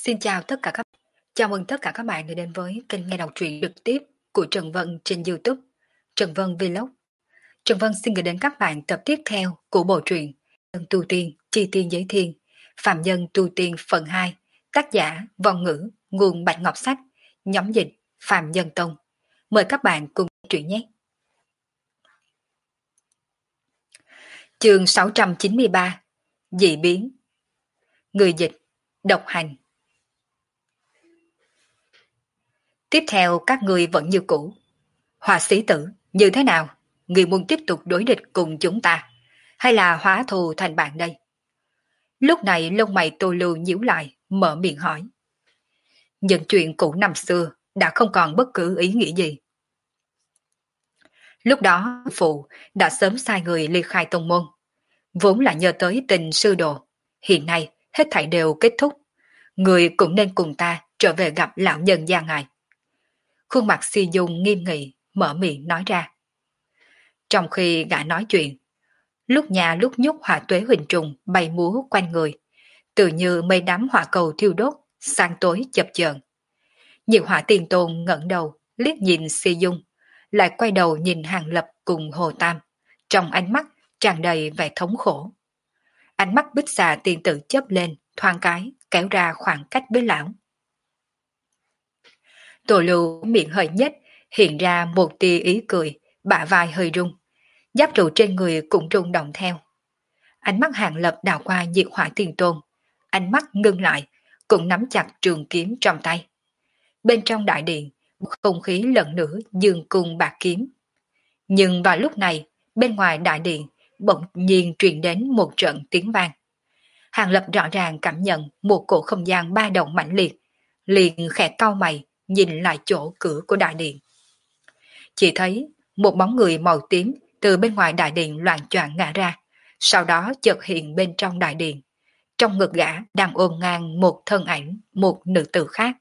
Xin chào tất cả các bạn. Chào mừng tất cả các bạn đã đến với kênh nghe đọc truyện trực tiếp của Trần Vân trên YouTube, Trần Vân Vlog. Trần Vân xin gửi đến các bạn tập tiếp theo của bộ truyện Nhân Tu Tiên, Chi Tiên Giới Thiên, Phạm Nhân Tu Tiên phần 2, tác giả Vong Ngữ, nguồn Bạch Ngọc Sách, nhóm dịch Phạm Nhân Tông. Mời các bạn cùng truyện nhé. Chương 693, Dị biến. Người dịch Độc Hành. Tiếp theo các người vẫn như cũ. Họa sĩ tử, như thế nào? Người muốn tiếp tục đối địch cùng chúng ta, hay là hóa thù thành bạn đây? Lúc này lông mày Tô Lưu nhíu lại, mở miệng hỏi. Những chuyện cũ năm xưa đã không còn bất cứ ý nghĩa gì. Lúc đó phụ đã sớm sai người ly khai tông môn, vốn là nhờ tới tình sư đồ. Hiện nay hết thảy đều kết thúc, người cũng nên cùng ta trở về gặp lão nhân gia ngài. Khuôn mặt Si Dung nghiêm nghị, mở miệng nói ra. Trong khi gã nói chuyện, lúc nhà lúc nhúc hỏa tuế huỳnh trùng bay múa quanh người, tự như mây đám hỏa cầu thiêu đốt, sáng tối chập chờn. Nhiệt Hỏa Tiền Tôn ngẩng đầu, liếc nhìn Si Dung, lại quay đầu nhìn Hàng Lập cùng Hồ Tam, trong ánh mắt tràn đầy vẻ thống khổ. Ánh mắt Bích Xà Tiên Tử chớp lên, thoáng cái, kéo ra khoảng cách với lão. Tô Lưu miệng hơi nhếch, hiện ra một tia ý cười, bả vai hơi rung. Giáp trụ trên người cũng rung động theo. Ánh mắt Hàng Lập đảo qua Nhiệt Hỏa Tiền Tôn, ánh mắt ngưng lại, cũng nắm chặt trường kiếm trong tay. Bên trong đại điện, không khí lần nữa dương cung bạc kiếm. Nhưng vào lúc này, bên ngoài đại điện, bỗng nhiên truyền đến một trận tiếng vang. Hàng Lập rõ ràng cảm nhận một cổ không gian ba động mãnh liệt, liền khẽ cau mày, nhìn lại chỗ cửa của đại điện. Chỉ thấy một bóng người màu tím từ bên ngoài đại điện loạng choạng ngã ra, sau đó chợt hiện bên trong đại điện. Trong ngực gã đang ôm ngang một thân ảnh, một nữ tử khác.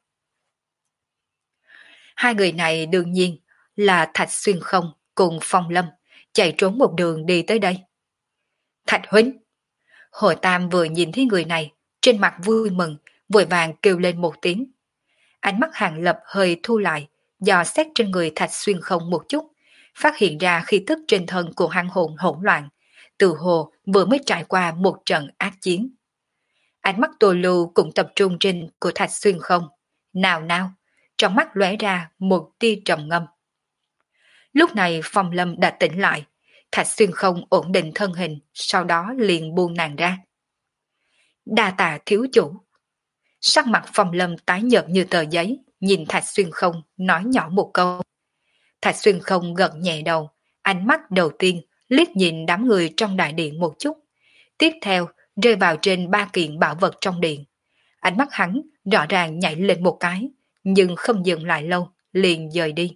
Hai người này đương nhiên là Thạch Xuyên Không cùng Phong Lâm, chạy trốn một đường đi tới đây. Thạch huynh! Hồ Tam vừa nhìn thấy người này, trên mặt vui mừng, vội vàng kêu lên một tiếng. Ánh mắt Hàng Lập hơi thu lại, dò xét trên người Thạch Xuyên Không một chút, phát hiện ra khí tức trên thân của hắn hồn hỗn loạn, từ hồ vừa mới trải qua một trận ác chiến. Ánh mắt Tô Lưu cũng tập trung trên của Thạch Xuyên Không, nào nào, trong mắt lóe ra một tia trầm ngâm. Lúc này Phong Lâm đã tỉnh lại, Thạch Xuyên Không ổn định thân hình, sau đó liền buông nàng ra. Đa tạ thiếu chủ. Sắc mặt Phong Lâm tái nhợt như tờ giấy, nhìn Thạch Xuyên Không nói nhỏ một câu. Thạch Xuyên Không gật nhẹ đầu, ánh mắt đầu tiên liếc nhìn đám người trong đại điện một chút, tiếp theo rơi vào trên ba kiện bảo vật trong điện. Ánh mắt hắn rõ ràng nhảy lên một cái, nhưng không dừng lại lâu, liền rời đi.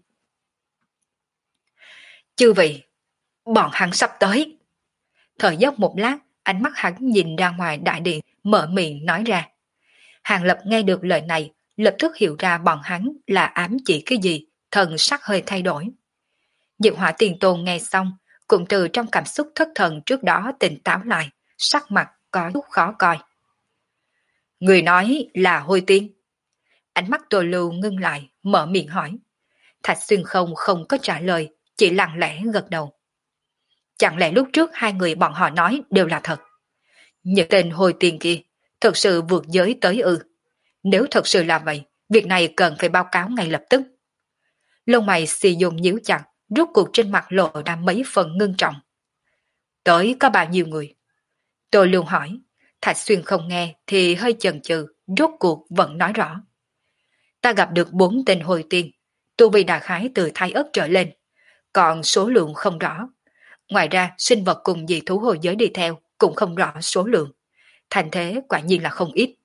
Chư vị, bọn hắn sắp tới. Thở dốc một lát, ánh mắt hắn nhìn ra ngoài đại điện, mở miệng nói ra. Hàng Lập nghe được lời này, lập tức hiểu ra bọn hắn là ám chỉ cái gì, thần sắc hơi thay đổi. Diệu Hỏa Tiền Tôn nghe xong, cũng từ trong cảm xúc thất thần trước đó tỉnh táo lại, sắc mặt có chút khó coi. Người nói là Hôi Tiên. Ánh mắt Tô Lưu ngưng lại, mở miệng hỏi. Thạch Xuyên Không không có trả lời, chỉ lặng lẽ gật đầu. Chẳng lẽ lúc trước hai người bọn họ nói đều là thật? Những tên Hôi Tiên kia thật sự vượt giới tới ư? Nếu thật sự là vậy, việc này cần phải báo cáo ngay lập tức. Lông mày Si Dung nhíu chặt, rút cuộc trên mặt lộ ra mấy phần ngưng trọng. Tới có bao nhiêu người? Tôi luôn hỏi. Thạch Xuyên không nghe thì hơi chần chừ, rút cuộc vẫn nói rõ. Ta gặp được 4 tên Hồi Tiên, tu vi đại khái từ Thái Ất trở lên, còn số lượng không rõ. Ngoài ra sinh vật cùng dị thú hồi giới đi theo cũng không rõ số lượng. Thành thế quả nhiên là không ít.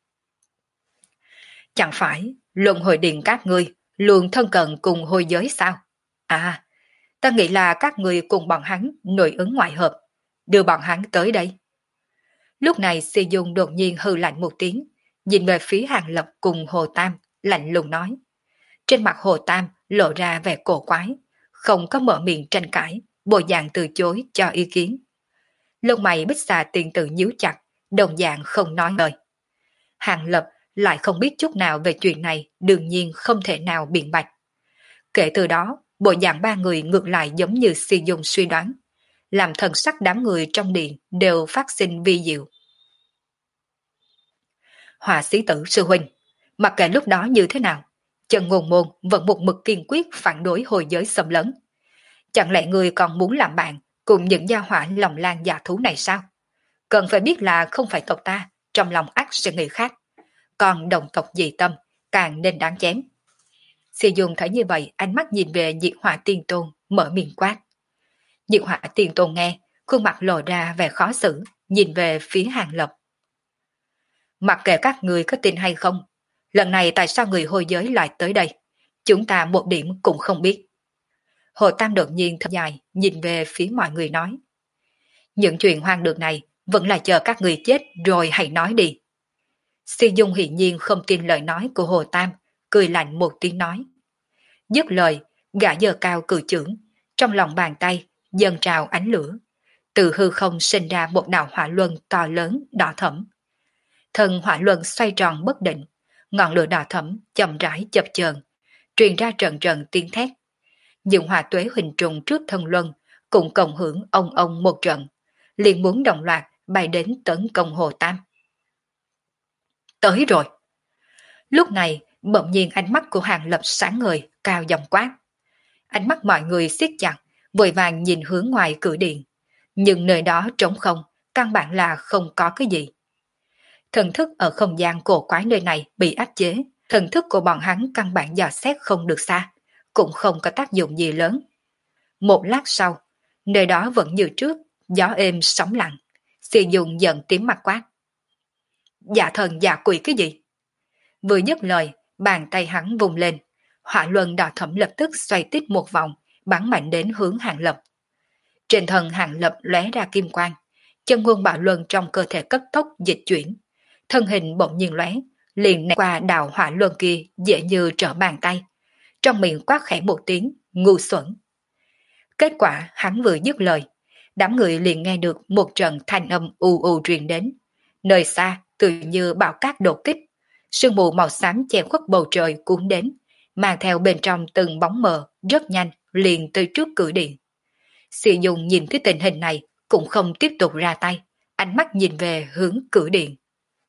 Chẳng phải luận hồi điện các ngươi luôn thân cận cùng hồi giới sao? À, ta nghĩ là các ngươi cùng bọn hắn nội ứng ngoại hợp, đưa bọn hắn tới đây. Lúc này Si Dung đột nhiên hừ lạnh một tiếng, nhìn về phía Hàng Lập cùng Hồ Tam, lạnh lùng nói. Trên mặt Hồ Tam lộ ra vẻ cổ quái, không có mở miệng tranh cãi, bộ dạng từ chối cho ý kiến. Lông mày Bích Xà Tiên Tử nhíu chặt, đồng dạng không nói lời. Hàng Lập lại không biết chút nào về chuyện này, đương nhiên không thể nào biện bạch. Kể từ đó, bộ dạng ba người ngược lại giống như Si Dung suy đoán, làm thần sắc đám người trong điện đều phát sinh vi diệu. Họa sĩ tử sư huynh, mặc kệ lúc đó như thế nào, Trần Ngôn Môn vẫn một mực kiên quyết phản đối hồi giới xâm lấn. Chẳng lẽ người còn muốn làm bạn cùng những gia hỏa lòng lan dạ thú này sao? Cần phải biết là không phải tộc ta, trong lòng ác sẽ nghĩ khác. Còn đồng tộc dị tâm, càng nên đáng chém. Si Dung thấy như vậy, ánh mắt nhìn về Diệt Hỏa Tiên Tôn, mở miệng quát. Diệt Hỏa Tiên Tôn nghe, khuôn mặt lộ ra vẻ khó xử, nhìn về phía Hàng Lập. Mặc kệ các người có tin hay không, lần này tại sao người hồi giới lại tới đây? Chúng ta một điểm cũng không biết. Hồ Tam đột nhiên thở dài, nhìn về phía mọi người nói. Những chuyện hoang đường này, vẫn là chờ các người chết rồi hãy nói đi. Si Dung hiển nhiên không tin lời nói của Hồ Tam, cười lạnh một tiếng nói. Dứt lời, gã giơ cao cử chưởng, trong lòng bàn tay dần trào ánh lửa, từ hư không sinh ra một đạo hỏa luân to lớn đỏ thẫm. Thân hỏa luân xoay tròn bất định, ngọn lửa đỏ thẫm chậm rãi chập chờn, truyền ra trận trận tiếng thét. Những hỏa tuế hình trùng trước thân luân cũng cộng hưởng ông một trận, liền muốn đồng loạt bay đến tấn công Hồ Tam. Tới rồi. Lúc này, bỗng nhiên ánh mắt của Hàng Lập sáng ngời, cao giọng quát. Ánh mắt mọi người siết chặt, vội vàng nhìn hướng ngoài cửa điện. Nhưng nơi đó trống không, căn bản là không có cái gì. Thần thức ở không gian cổ quái nơi này bị áp chế, thần thức của bọn hắn căn bản dò xét không được xa, cũng không có tác dụng gì lớn. Một lát sau, nơi đó vẫn như trước, gió êm sóng lặng. Si Dung giận tím mặt quát. Dạ thần dạ quỷ cái gì? Vừa dứt lời, bàn tay hắn vùng lên, hỏa luân đỏ thẫm lập tức xoay tít một vòng, bắn mạnh đến hướng Hàng Lập. Trên thân Hàng Lập lóe ra kim quang, chân nguyên bạo luân trong cơ thể cấp tốc dịch chuyển, thân hình bỗng nhiên lóe, liền né qua đạo hỏa luân kia dễ như trở bàn tay, trong miệng quát khẽ một tiếng, ngu xuẩn. Kết quả hắn vừa dứt lời, đám người liền nghe được một trận thanh âm u u truyền đến, nơi xa tự như bão cát đột kích, sương mù màu xám che khuất bầu trời cuốn đến, mang theo bên trong từng bóng mờ rất nhanh liền tới trước cửa điện. Si Dung nhìn thấy tình hình này cũng không tiếp tục ra tay, ánh mắt nhìn về hướng cửa điện.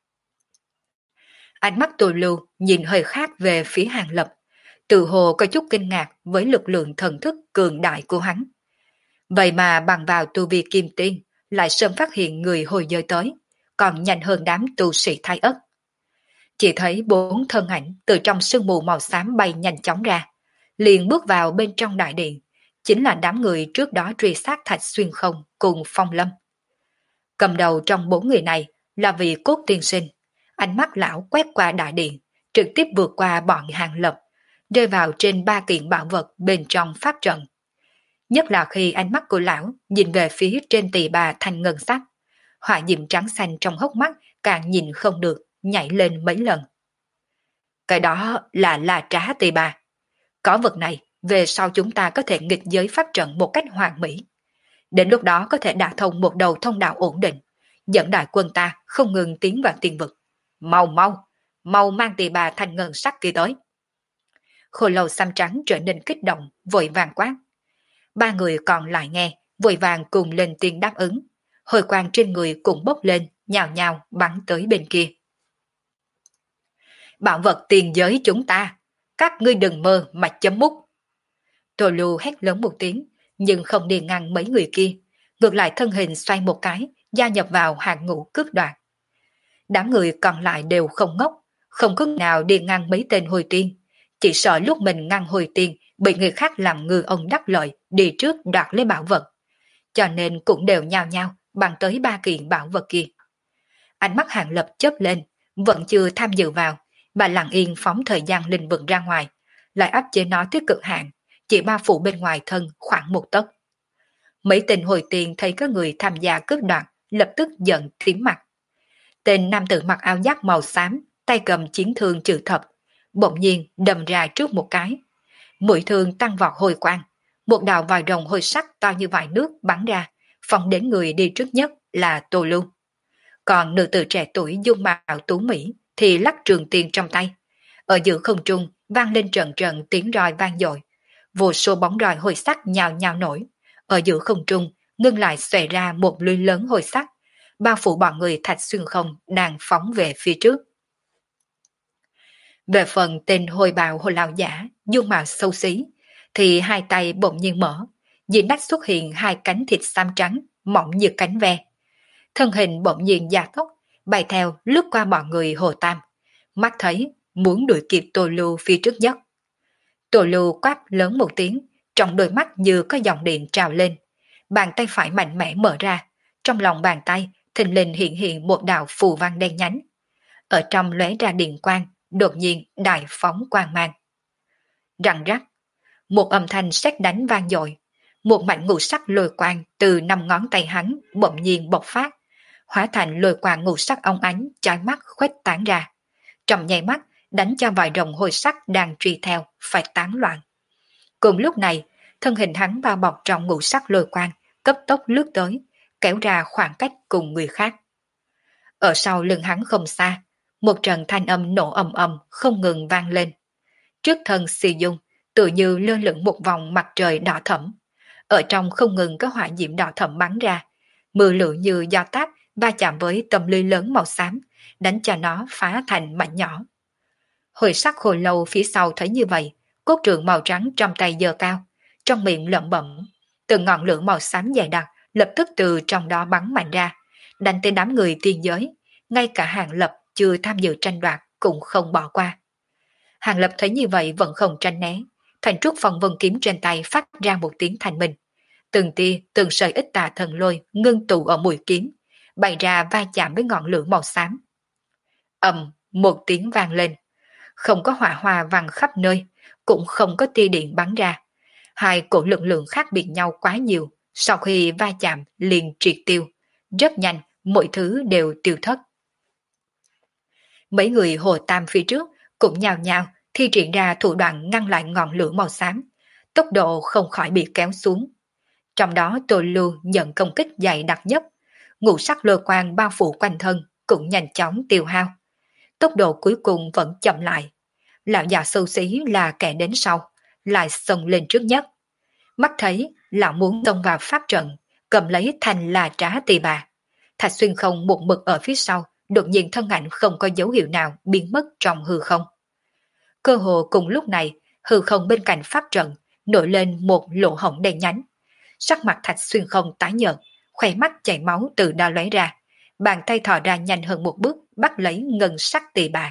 Ánh mắt Tô Lưu nhìn hơi khác về phía Hàng Lập, tự hồ có chút kinh ngạc với lực lượng thần thức cường đại của hắn. Vậy mà bằng vào tu vi kim tiên lại sớm phát hiện người hồi giới tới, còn nhanh hơn đám tu sĩ Thái Ất. Chỉ thấy 4 thân ảnh từ trong sương mù màu xám bay nhanh chóng ra, liền bước vào bên trong đại điện, chính là đám người trước đó truy sát Thạch Xuyên Không cùng Phong Lâm. Cầm đầu trong 4 người này là vị Cốt Tiên Sinh, ánh mắt lão quét qua đại điện, trực tiếp vượt qua bọn Hàng Lập, rơi vào trên 3 kiện bảo vật bên trong pháp trận. Nhất là khi ánh mắt của lão nhìn về phía trên tỳ bà thanh ngân sắc, hỏa diệm trắng xanh trong hốc mắt càng nhìn không được, nhảy lên mấy lần. Cái đó là La Trá tỳ bà. Có vật này, về sau chúng ta có thể nghịch giới pháp trận một cách hoàn mỹ. Đến lúc đó có thể đả thông một đầu thông đạo ổn định, dẫn đại quân ta không ngừng tiến vào tiên vực. Mau mang tỳ bà thanh ngân sắc kia tới. Khôi Lầu xăm trắng trở nên kích động, vội vàng quát. 3 người còn lại nghe, vội vàng cùng lên tiếng đáp ứng. Hồi quang trên người cũng bốc lên, nhào nhào bắn tới bên kia. Bảo vật tiền giới chúng ta, các ngươi đừng mơ mà chấm mút. Tô Lưu hét lớn một tiếng, nhưng không đi ngăn mấy người kia, ngược lại thân hình xoay một cái, gia nhập vào hàng ngũ cướp đoạt. Đám người còn lại đều không ngốc, không có nào đi ngăn mấy tên hồi tiên, chỉ sợ lúc mình ngăn hồi tiên bị người khác làm ngư ông đắc lợi đi trước đoạt lấy bảo vật, cho nên cũng đều nhao nhao bằng tới 3 kiện bảo vật kia. Ánh mắt Hàng Lập chớp lên, vẫn chưa tham dự vào, mà lặng yên phóng thời gian linh vực ra ngoài, lại áp chế nó tới cực hạn, chỉ bao phủ bên ngoài thân khoảng 1 tấc. Mấy tên hồi tiền thấy có người tham gia cướp đoạt, lập tức giận tím mặt. Tên nam tử mặc áo giáp màu xám, tay cầm chiến thương trừ thập, bỗng nhiên đâm ra trước một cái. Mũi thương tăng vọt hồi quang, một đạo vòi rồng hồi sắc to như vại nước bắn ra, phóng đến người đi trước nhất là Tô Lưu. Còn nữ tử trẻ tuổi dung mạo tú mỹ, thì lắc trường tiền trong tay. Ở giữa không trung vang lên trận trận tiếng roi vang dội. Vô số bóng roi hồi sắc nhào nhào nổi. Ở giữa không trung ngưng lại xòe ra một lưới lớn hồi sắc, bao phủ bọn người Thạch Xuyên Không đang phóng về phía trước. Về phần tên hồi bào hồi lão giả, dung mạo xấu xí, thì hai tay bỗng nhiên mở, dưới nách xuất hiện hai cánh thịt xám trắng, mỏng như cánh ve. Thân hình bỗng nhiên gia tốc, bay theo lướt qua bọn người Hồ Tam. Mắt thấy muốn đuổi kịp Tô Lưu phía trước nhất. Tô Lưu quát lớn một tiếng, trong đôi mắt như có dòng điện trào lên. Bàn tay phải mạnh mẽ mở ra, trong lòng bàn tay thình lình hiện hiện một đạo phù văn đen nhánh. Ở trong lóe ra điện quang, đột nhiên đại phóng quang mang. Răng rắc, một âm thanh sét đánh vang dội, một mảnh ngũ sắc lôi quang từ 5 ngón tay hắn bỗng nhiên bộc phát, hóa thành lôi quang ngũ sắc óng ánh chói mắt khuếch tán ra. Trong nháy mắt đánh cho vài rồng hồi sắc đang truy theo phải tán loạn. Cùng lúc này, thân hình hắn bao bọc trong ngũ sắc lôi quang, cấp tốc lướt tới, kéo ra khoảng cách cùng người khác. Ở sau lưng hắn không xa, một trận thanh âm nổ ầm ầm không ngừng vang lên. Trước thân Xì Dung, tự như lơ lửng một vòng mặt trời đỏ thẫm. Ở trong không ngừng có hỏa diễm đỏ thẫm bắn ra, mưa lửa như gió táp va chạm với tấm lưới lớn màu xám, đánh cho nó phá thành mảnh nhỏ. Hồi sắc hồi lâu phía sau thấy như vậy, cốt trượng màu trắng trong tay giơ cao, trong miệng lẩm bẩm, từng ngọn lửa màu xám dày đặc lập tức từ trong đó bắn mạnh ra, đánh tới đám người tiên giới, ngay cả Hàng Lập chưa tham dự tranh đoạt cũng không bỏ qua. Hàng Lập thấy như vậy vẫn không tranh né, thành trúc phong vân kiếm trên tay phát ra một tiếng thanh minh. Từng tia, từng sợi ít tà thần lôi ngưng tụ ở mũi kiếm, bày ra va chạm với ngọn lửa màu xám. Ầm, một tiếng vang lên, không có hỏa hoa văng khắp nơi, cũng không có tia điện bắn ra. Hai cổ lực lượng khác biệt nhau quá nhiều, sau khi va chạm liền triệt tiêu, rất nhanh, mọi thứ đều tiêu thất. Mấy người Hồ Tam phía trước cũng nhào nhào thi triển ra thủ đoạn ngăn lại ngọn lửa màu xám, tốc độ không khỏi bị kéo xuống. Trong đó Tô Lưu nhận công kích dày đặc nhất, ngũ sắc lôi quang bao phủ quanh thân cũng nhanh chóng tiêu hao. Tốc độ cuối cùng vẫn chậm lại. Lão già xấu xí là kẻ đến sau, lại xông lên trước nhất. Mắt thấy lão muốn xông vào pháp trận, cầm lấy thanh là trá tỳ bà. Thạch Xuyên Không một mực ở phía sau, đột nhiên thân ảnh không có dấu hiệu nào biến mất trong hư không. Cơ hồ cùng lúc này, hư không bên cạnh pháp trận nổi lên một lỗ hổng đen nhánh. Sắc mặt Thạch Xuyên Không tái nhợt, khóe mắt chảy máu từ đó lóe ra, bàn tay thò ra nhanh hơn một bước bắt lấy ngân sắc tỳ bà.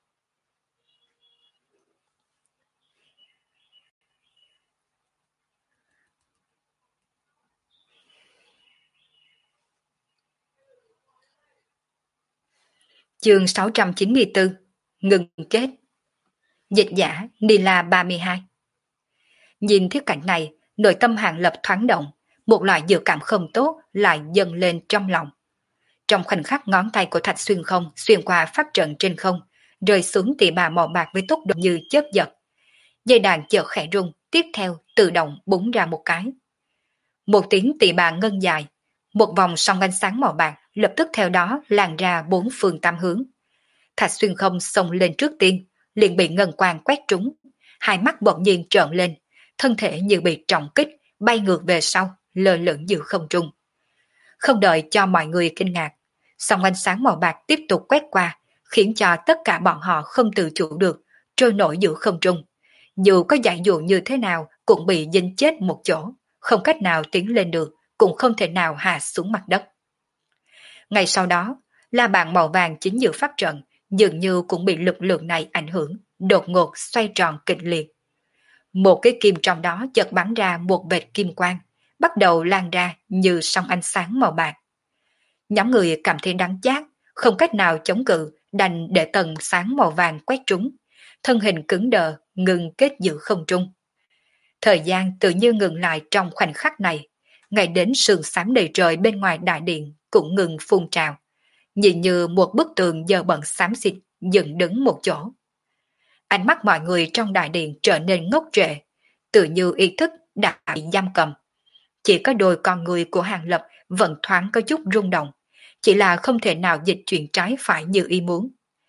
Chương 694 Ngừng kết. Dịch giả Nila 32. Nhìn thiết cảnh này, nội tâm Hàng Lập thoáng động, một loại dự cảm không tốt lại dâng lên trong lòng. Trong khoảnh khắc ngón tay của Thạch Xuyên Không xuyên qua pháp trận trên không, rơi xuống tỉ bà màu bạc với tốc độ như chớp giật. Dây đàn chợt khẽ rung, tiếp theo tự động búng ra một cái. Một tiếng tỉ bà ngân dài, một vòng song ánh sáng màu bạc lập tức theo đó lan ra bốn phương tám hướng. Thạch Xuyên Không xông lên trước tiên, liền bị ngân quang quét trúng, hai mắt bỗng nhiên trợn lên, thân thể như bị trọng kích, bay ngược về sau, lơ lửng giữa không trung. Không đợi cho mọi người kinh ngạc, song ánh sáng màu bạc tiếp tục quét qua, khiến cho tất cả bọn họ không tự chủ được, trôi nổi giữa không trung. Dù có dạy dụ như thế nào cũng bị dính chết một chỗ, không cách nào tiến lên được, cũng không thể nào hạ xuống mặt đất. Ngay sau đó, la bàn màu vàng chính giữa pháp trận dường như cũng bị lực lượng này ảnh hưởng, đột ngột xoay tròn kịch liệt. Một cái kim trong đó chợt bắn ra một vệt kim quang, bắt đầu lan ra như sóng ánh sáng màu bạc. Nhóm người cảm thấy đắng chát, không cách nào chống cự, đành để tầng sáng màu vàng quét trúng, thân hình cứng đờ, ngừng kết giữa không trung. Thời gian tự như ngừng lại trong khoảnh khắc này, ngay đến sương xám đầy trời bên ngoài đại điện cũng ngừng phun trào, nhìn như một bức tường dơ bẩn xám xịt dựng đứng một chỗ. Ánh mắt mọi người trong đại điện trở nên ngốc trệ, tự như ý thức đã bị giam cầm. Chỉ có đôi con người của Hàng Lập vẫn thoáng có chút rung động, chỉ là không thể nào dịch chuyển trái phải như ý muốn.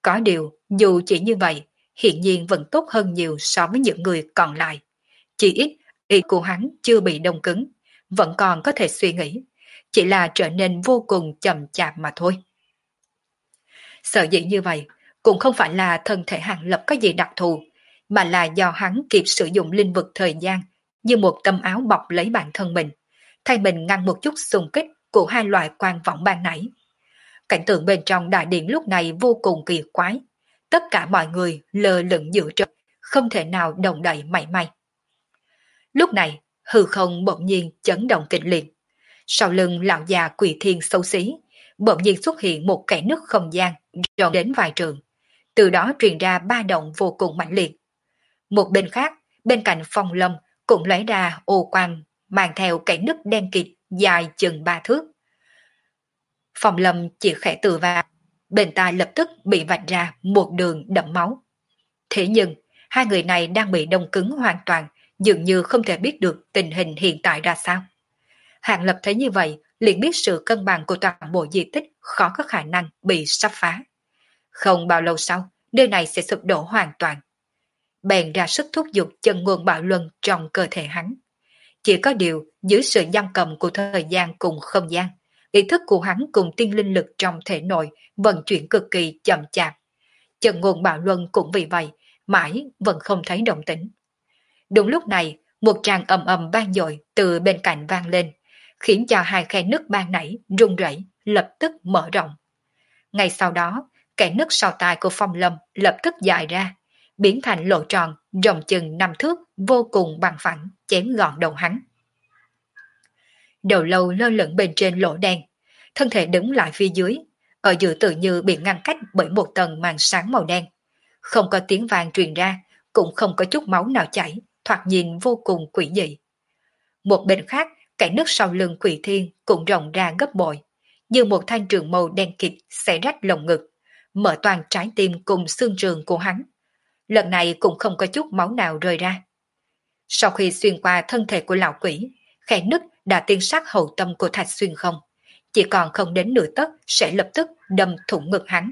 Có điều, dù chỉ như vậy, hiện nhiên vẫn tốt hơn nhiều so với những người còn lại. Chỉ ít, ý của hắn chưa bị đông cứng, vẫn còn có thể suy nghĩ, chỉ là trở nên vô cùng chậm chạp mà thôi. Sở dĩ như vậy, cũng không phải là thân thể Hàng Lập có gì đặc thù, mà là do hắn kịp sử dụng linh vực thời gian như một tấm áo bọc lấy bản thân mình, thay mình ngăn một chút xung kích của hai loại quan võng ban nãy. Cảnh tượng bên trong đại điện lúc này vô cùng kỳ quái, tất cả mọi người lơ lửng giữa trời, không thể nào động đậy mảy may. Lúc này, hư không bỗng nhiên chấn động kịch liệt. Sau lưng lão già Quỷ Thiên xấu xí, bỗng nhiên xuất hiện một kẽ nứt không gian rộng đến vài trường, từ đó truyền ra ba động vô cùng mãnh liệt. Một bên khác, bên cạnh Phong Lâm cũng lấy ra ô quang mang theo kẽ nứt đen kịt dài chừng 3 thước. Phong Lâm chỉ khẽ từ vào, bên tai lập tức bị vạch ra một đường đẫm máu. Thế nhưng, hai người này đang bị đông cứng hoàn toàn, dường như không thể biết được tình hình hiện tại ra sao. Hàng Lập thấy như vậy, liền biết sự cân bằng của toàn bộ di tích khó có khả năng bị sắp phá. Không bao lâu sau, nơi này sẽ sụp đổ hoàn toàn. Bèn ra sức thúc giục chân nguồn bạo luân trong cơ thể hắn. Chỉ có điều, dưới sự giam cầm của thời gian cùng không gian, ý thức của hắn cùng tiên linh lực trong thể nội vận chuyển cực kỳ chậm chạp. Chân nguồn bạo luân cũng vì vậy, mãi vẫn không thấy động tĩnh. Đúng lúc này, một tràng ầm ầm vang dội từ bên cạnh vang lên, khiến cho hai khe nứt ban nãy rung rẩy, lập tức mở rộng. Ngay sau đó, kẽ nứt sau tai của Phong Lâm lập tức dài ra, biến thành lỗ tròn rộng chừng 5 thước, vô cùng bằng phẳng, chém gọn đầu hắn. Đầu lâu lơ lửng bên trên lỗ đen, thân thể đứng lại phía dưới, ở giữa tự như bị ngăn cách bởi một tầng màn sáng màu đen. Không có tiếng vang truyền ra, cũng không có chút máu nào chảy, thoạt nhìn vô cùng quỷ dị. Một bên khác, kẽ nứt sau lưng Quỷ Thiên cũng rộng ra gấp bội, như một thanh trường màu đen kịt xẻ rách lồng ngực, mở toàn trái tim cùng xương trường của hắn. Lần này cũng không có chút máu nào rơi ra. Sau khi xuyên qua thân thể của lão quỷ, khe nứt đã tiên sát hậu tâm của Thạch Xuyên không, chỉ còn không đến nửa tấc sẽ lập tức đâm thủng ngực hắn.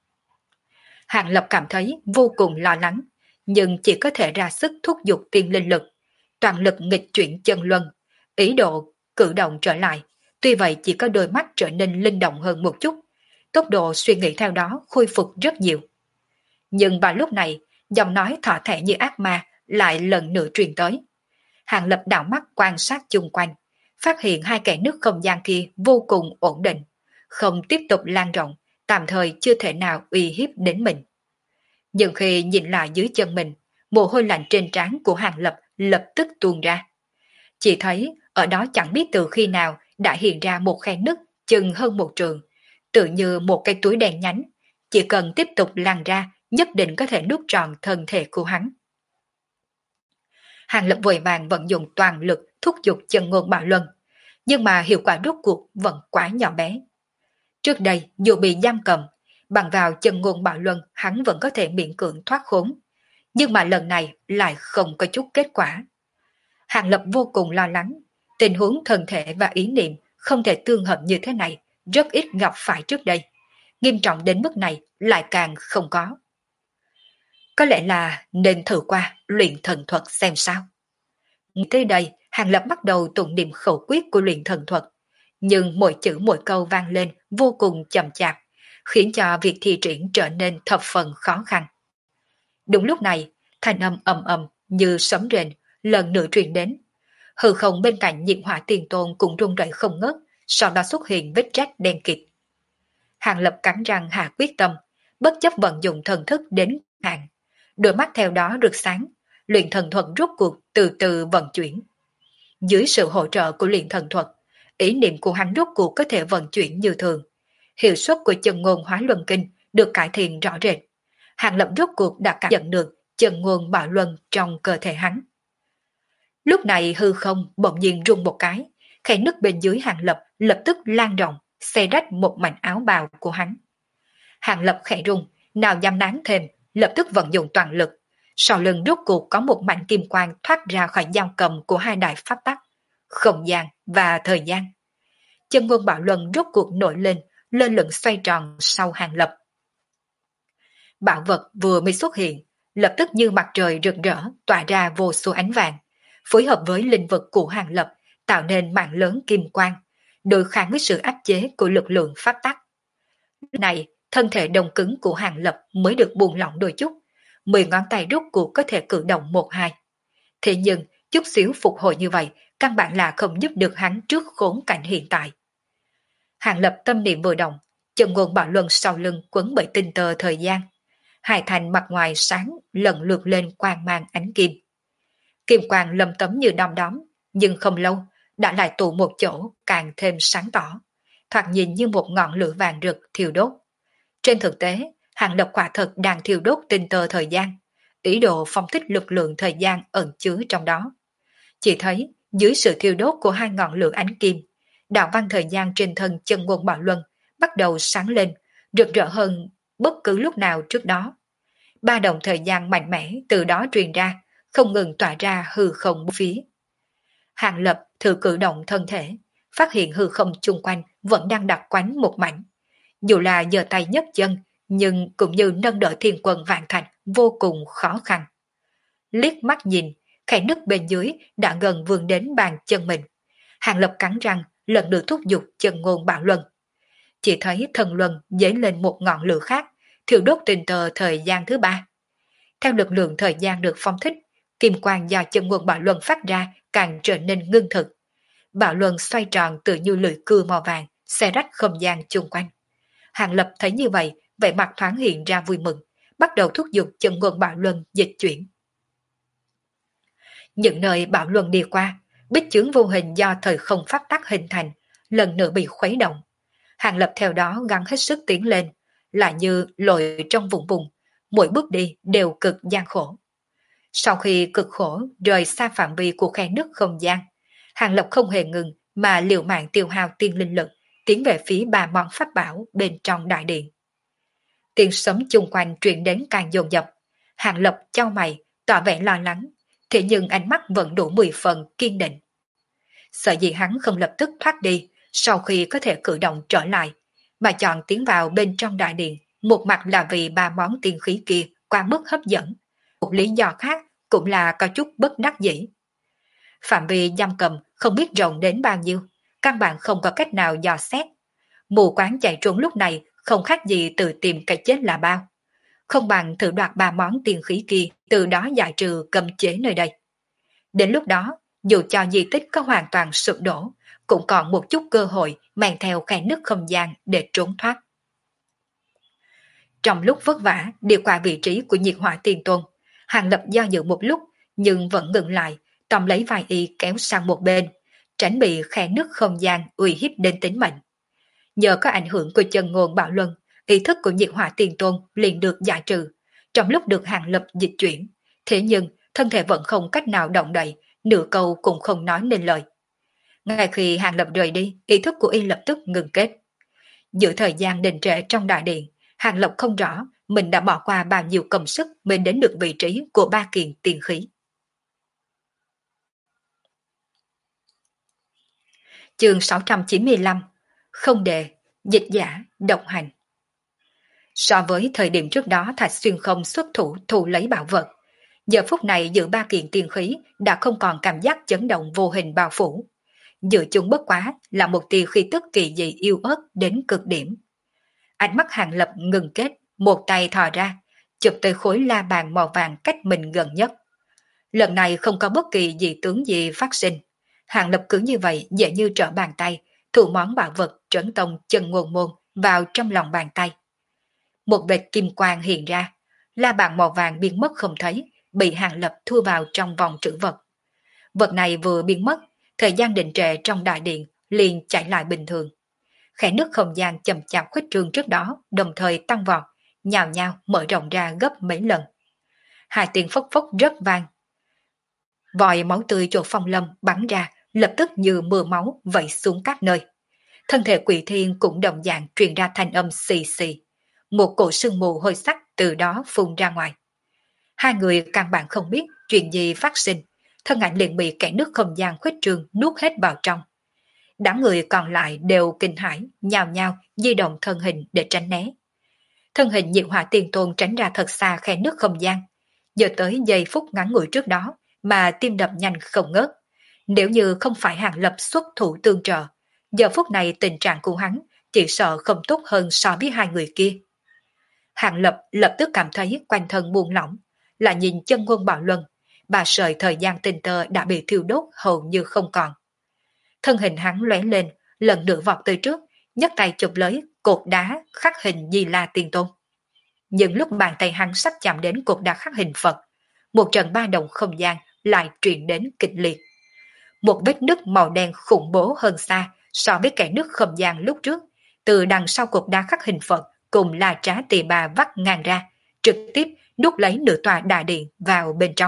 Hàng Lập cảm thấy vô cùng lo lắng, nhưng chỉ có thể ra sức thúc giục tiên linh lực, toàn lực nghịch chuyển chân luân, ý đồ cử động trở lại, tuy vậy chỉ có đôi mắt trở nên linh động hơn một chút, tốc độ suy nghĩ theo đó khôi phục rất nhiều. Nhưng vào lúc này, giọng nói thỏ thẻ như ác ma lại lần nữa truyền tới. Hàng Lập đảo mắt quan sát chung quanh, phát hiện hai kẽ nứt không gian kia vô cùng ổn định, không tiếp tục lan rộng, tạm thời chưa thể nào uy hiếp đến mình. Nhưng khi nhìn lại dưới chân mình, mồ hôi lạnh trên trán của Hàng Lập lập tức tuôn ra. Chỉ thấy ở đó chẳng biết từ khi nào đã hiện ra một khe nứt chừng hơn một trường, tự như một cái túi đen nhánh, chỉ cần tiếp tục lan ra nhất định có thể nuốt trọn thân thể của hắn. Hàng Lập vội vàng vận dụng toàn lực thúc giục chân ngôn bạo luân, nhưng mà hiệu quả rốt cuộc vẫn quá nhỏ bé. Trước đây dù bị giam cầm, bằng vào chân ngôn bạo luân hắn vẫn có thể miễn cưỡng thoát khốn, nhưng mà lần này lại không có chút kết quả. Hàng Lập vô cùng lo lắng, tình huống thân thể và ý niệm không thể tương hợp như thế này, rất ít gặp phải trước đây. Nghiêm trọng đến mức này lại càng không có. Có lẽ là nên thử qua luyện thần thuật xem sao. Tới đây, Hàng Lập bắt đầu tụng niệm khẩu quyết của luyện thần thuật, nhưng mỗi chữ mỗi câu vang lên vô cùng chậm chạp, khiến cho việc thi triển trở nên thập phần khó khăn. Đúng lúc này, thanh âm ầm ầm như sấm rền lần nữa truyền đến. Hư không bên cạnh Nhiệt Hỏa Tiền Tôn cũng rung rẩy không ngớt, sau đó xuất hiện vết rách đen kịt. Hàng Lập cắn răng hạ quyết tâm, bất chấp vận dụng thần thức đến hạn, đôi mắt theo đó rực sáng, luyện thần thuật rốt cuộc từ từ vận chuyển. Dưới sự hỗ trợ của luyện thần thuật, ý niệm của hắn rốt cuộc có thể vận chuyển như thường. Hiệu suất của chân ngôn hóa luân kinh được cải thiện rõ rệt. Hàng Lập rốt cuộc đã cảm nhận được chân ngôn bạo luân trong cơ thể hắn. Lúc này hư không bỗng nhiên rung một cái, khe nứt bên dưới Hàng Lập lập tức lan rộng, xé rách một mảnh áo bào của hắn. Hàng Lập khẽ rung, nào dám nán thêm, lập tức vận dụng toàn lực. Sau lưng rốt cuộc có một mảnh kim quang thoát ra khỏi giam cầm của hai đại pháp tắc, không gian và thời gian. Chân ngôn bạo luân rốt cuộc nổi lên, lơ lửng xoay tròn sau Hàng Lập. bảo vật vừa mới xuất hiện, lập tức như mặt trời rực rỡ tỏa ra vô số ánh vàng, phối hợp với linh vật của Hàng Lập tạo nên mạng lớn kim quang, đối kháng với sự áp chế của lực lượng pháp tắc. Lúc này, thân thể đông cứng của Hàng Lập mới được buông lỏng đôi chút, 10 ngón tay rút cuộc có thể cử động một hai. Thế nhưng, chút xíu phục hồi như vậy, căn bản là không giúp được hắn trước khốn cảnh hiện tại. Hàng Lập tâm niệm vừa động, chân ngôn bảo luân sau lưng quấn bởi tinh tơ thời gian. Hai thành mặt ngoài sáng lần lượt lên quang mang ánh kim. Kim quang lầm tấm như đom đóm, nhưng không lâu đã lại tụ một chỗ càng thêm sáng tỏ, thoạt nhìn như một ngọn lửa vàng rực thiêu đốt. Trên thực tế, Hàng Lập quả thật đang thiêu đốt tinh tơ thời gian, ý đồ phóng thích lực lượng thời gian ẩn chứa trong đó. Chỉ thấy dưới sự thiêu đốt của hai ngọn lửa ánh kim, đạo văn thời gian trên thân chân ngôn bảo luân bắt đầu sáng lên, rực rỡ hơn bất cứ lúc nào trước đó. Ba động thời gian mạnh mẽ từ đó truyền ra, không ngừng tỏa ra hư không bốn phía. Hàng Lập thử cử động thân thể, phát hiện hư không chung quanh vẫn đang đặc quánh một mảnh. Dù là giơ tay nhấc chân, nhưng cũng như nâng đỡ thiên quân vạn thạch vô cùng khó khăn. Liếc mắt nhìn, khe nứt bên dưới đã gần vươn đến bàn chân mình. Hàng Lập cắn răng, lần nữa thúc giục chân ngôn bảo luân. Chỉ thấy thần luân dấy lên một ngọn lửa khác, thiêu đốt tình tờ thời gian thứ ba. Theo lực lượng thời gian được phong thích, kim quang do chân ngôn bảo luân phát ra càng trở nên ngưng thực. Bảo luân xoay tròn tự như lưỡi cưa màu vàng, xé rách không gian chung quanh. Hàng Lập thấy như vậy, vẻ mặt thoáng hiện ra vui mừng, bắt đầu thúc giục chân ngôn bảo luân dịch chuyển. Những nơi bảo luân đi qua, bích chướng vô hình do thời không pháp tắc hình thành, lần nữa bị khuấy động. Hàng Lập theo đó gắng hết sức tiến lên, lại như lội trong vùng vùng, mỗi bước đi đều cực gian khổ. Sau khi cực khổ rời xa phạm vi của khe nứt không gian, Hàng Lập không hề ngừng mà liều mạng tiêu hao tiên linh lực, tiến về phía ba món pháp bảo bên trong đại điện. Tiếng sấm chung quanh truyền đến càng dồn dập, Hàng Lập chau mày, tỏ vẻ lo lắng, thế nhưng ánh mắt vẫn đủ 10 phần kiên định. Sợ gì hắn không lập tức thoát đi sau khi có thể cử động trở lại, mà chọn tiến vào bên trong đại điện, một mặt là vì ba món tiên khí kia quá mức hấp dẫn, một lý do khác cũng là có chút bất đắc dĩ. Phạm vi giam cầm không biết rộng đến bao nhiêu, căn bản không có cách nào dò xét. Mù quáng chạy trốn lúc này không khác gì tự tìm cái chết là bao. Không bằng thử đoạt ba món tiền khí kia, từ đó giải trừ cấm chế nơi đây. Đến lúc đó, dù cho di tích có hoàn toàn sụp đổ, cũng còn một chút cơ hội mang theo khe nứt không gian để trốn thoát. Trong lúc vất vả đi qua vị trí của nhiệt hỏa tiền tôn, Hàng Lập do dự một lúc nhưng vẫn ngừng lại, tóm lấy vai y kéo sang một bên, tránh bị khe nứt không gian uy hiếp đến tính mệnh. Nhờ có ảnh hưởng của chân ngôn bảo luân, ý thức của nhiệt hỏa tiền tôn liền được giải trừ. Trong lúc được Hàng Lập dịch chuyển, thế nhưng thân thể vẫn không cách nào động đậy, nửa câu cũng không nói nên lời. Ngay khi Hàng Lập rời đi, ý thức của y lập tức ngừng kết. Giữa thời gian đình trệ trong đại điện, Hàng Lập không rõ mình đã bỏ qua bao nhiêu công sức mới đến được vị trí của ba kiện tiền khí. Chương 695: Không đề, dịch giả, độc hành. So với thời điểm trước đó Thạch Xuyên không xuất thủ thu lấy bảo vật, giờ phút này giữa ba kiện tiền khí đã không còn cảm giác chấn động vô hình bao phủ. Giữa chúng bất quá là một tia khí tức kỳ dị yêu ớt đến cực điểm. Ánh mắt Hàng Lập ngừng kết, một tay thò ra, chụp tới khối la bàn màu vàng cách mình gần nhất. Lần này không có bất kỳ dị tướng gì phát sinh. Hàng Lập cứ như vậy dễ như trở bàn tay, thủ món bảo vật trấn tông chân ngôn môn vào trong lòng bàn tay. Một vệt kim quang hiện ra, la bàn màu vàng biến mất không thấy, bị Hàng Lập thu vào trong vòng trữ vật. Vật này vừa biến mất, thời gian định trệ trong đại điện liền chạy lại bình thường. Khẽ nước không gian chậm chạp khuếch trương trước đó đồng thời tăng vọt, nhào nhào mở rộng ra gấp mấy lần. Hai tiếng phốc phốc rất vang. Vòi máu tươi chỗ phong lâm bắn ra, lập tức như mưa máu vẩy xuống các nơi. Thân thể quỷ thiên cũng đồng dạng truyền ra thanh âm xì xì. Một cổ sương mù hôi sắc từ đó phun ra ngoài. Hai người căn bản không biết chuyện gì phát sinh, thân ảnh liền bị kẻ nước không gian khuếch trương nuốt hết vào trong. Đám người còn lại đều kinh hãi, nhào nhào di động thân hình để tránh né. Thân hình Nhiệt Hỏa Tiền Tôn tránh ra thật xa khe nước không gian. Giờ tới giây phút ngắn ngủi trước đó mà tim đập nhanh không ngớt. Nếu như không phải Hàng Lập xuất thủ tương trợ, giờ phút này tình trạng của hắn chỉ sợ không tốt hơn so với hai người kia. Hàng Lập lập tức cảm thấy quanh thân buông lỏng, là nhìn chân ngôn Bảo Luân, bà sợi thời gian tình tơ đã bị thiêu đốt hầu như không còn. Thân hình hắn lóe lên, lần nữa vọt tới trước, nhấc tay chụp lấy cột đá khắc hình Di La Tiên Tôn. Nhưng lúc bàn tay hắn sắp chạm đến cột đá khắc hình Phật, một trận ba động không gian lại truyền đến kịch liệt. Một vết nứt màu đen khủng bố hơn xa so với kẻ nứt không gian lúc trước, từ đằng sau cột đá khắc hình Phật cùng là trá tỳ bà vắt ngang ra, trực tiếp đút lấy nửa tòa đại điện vào bên trong.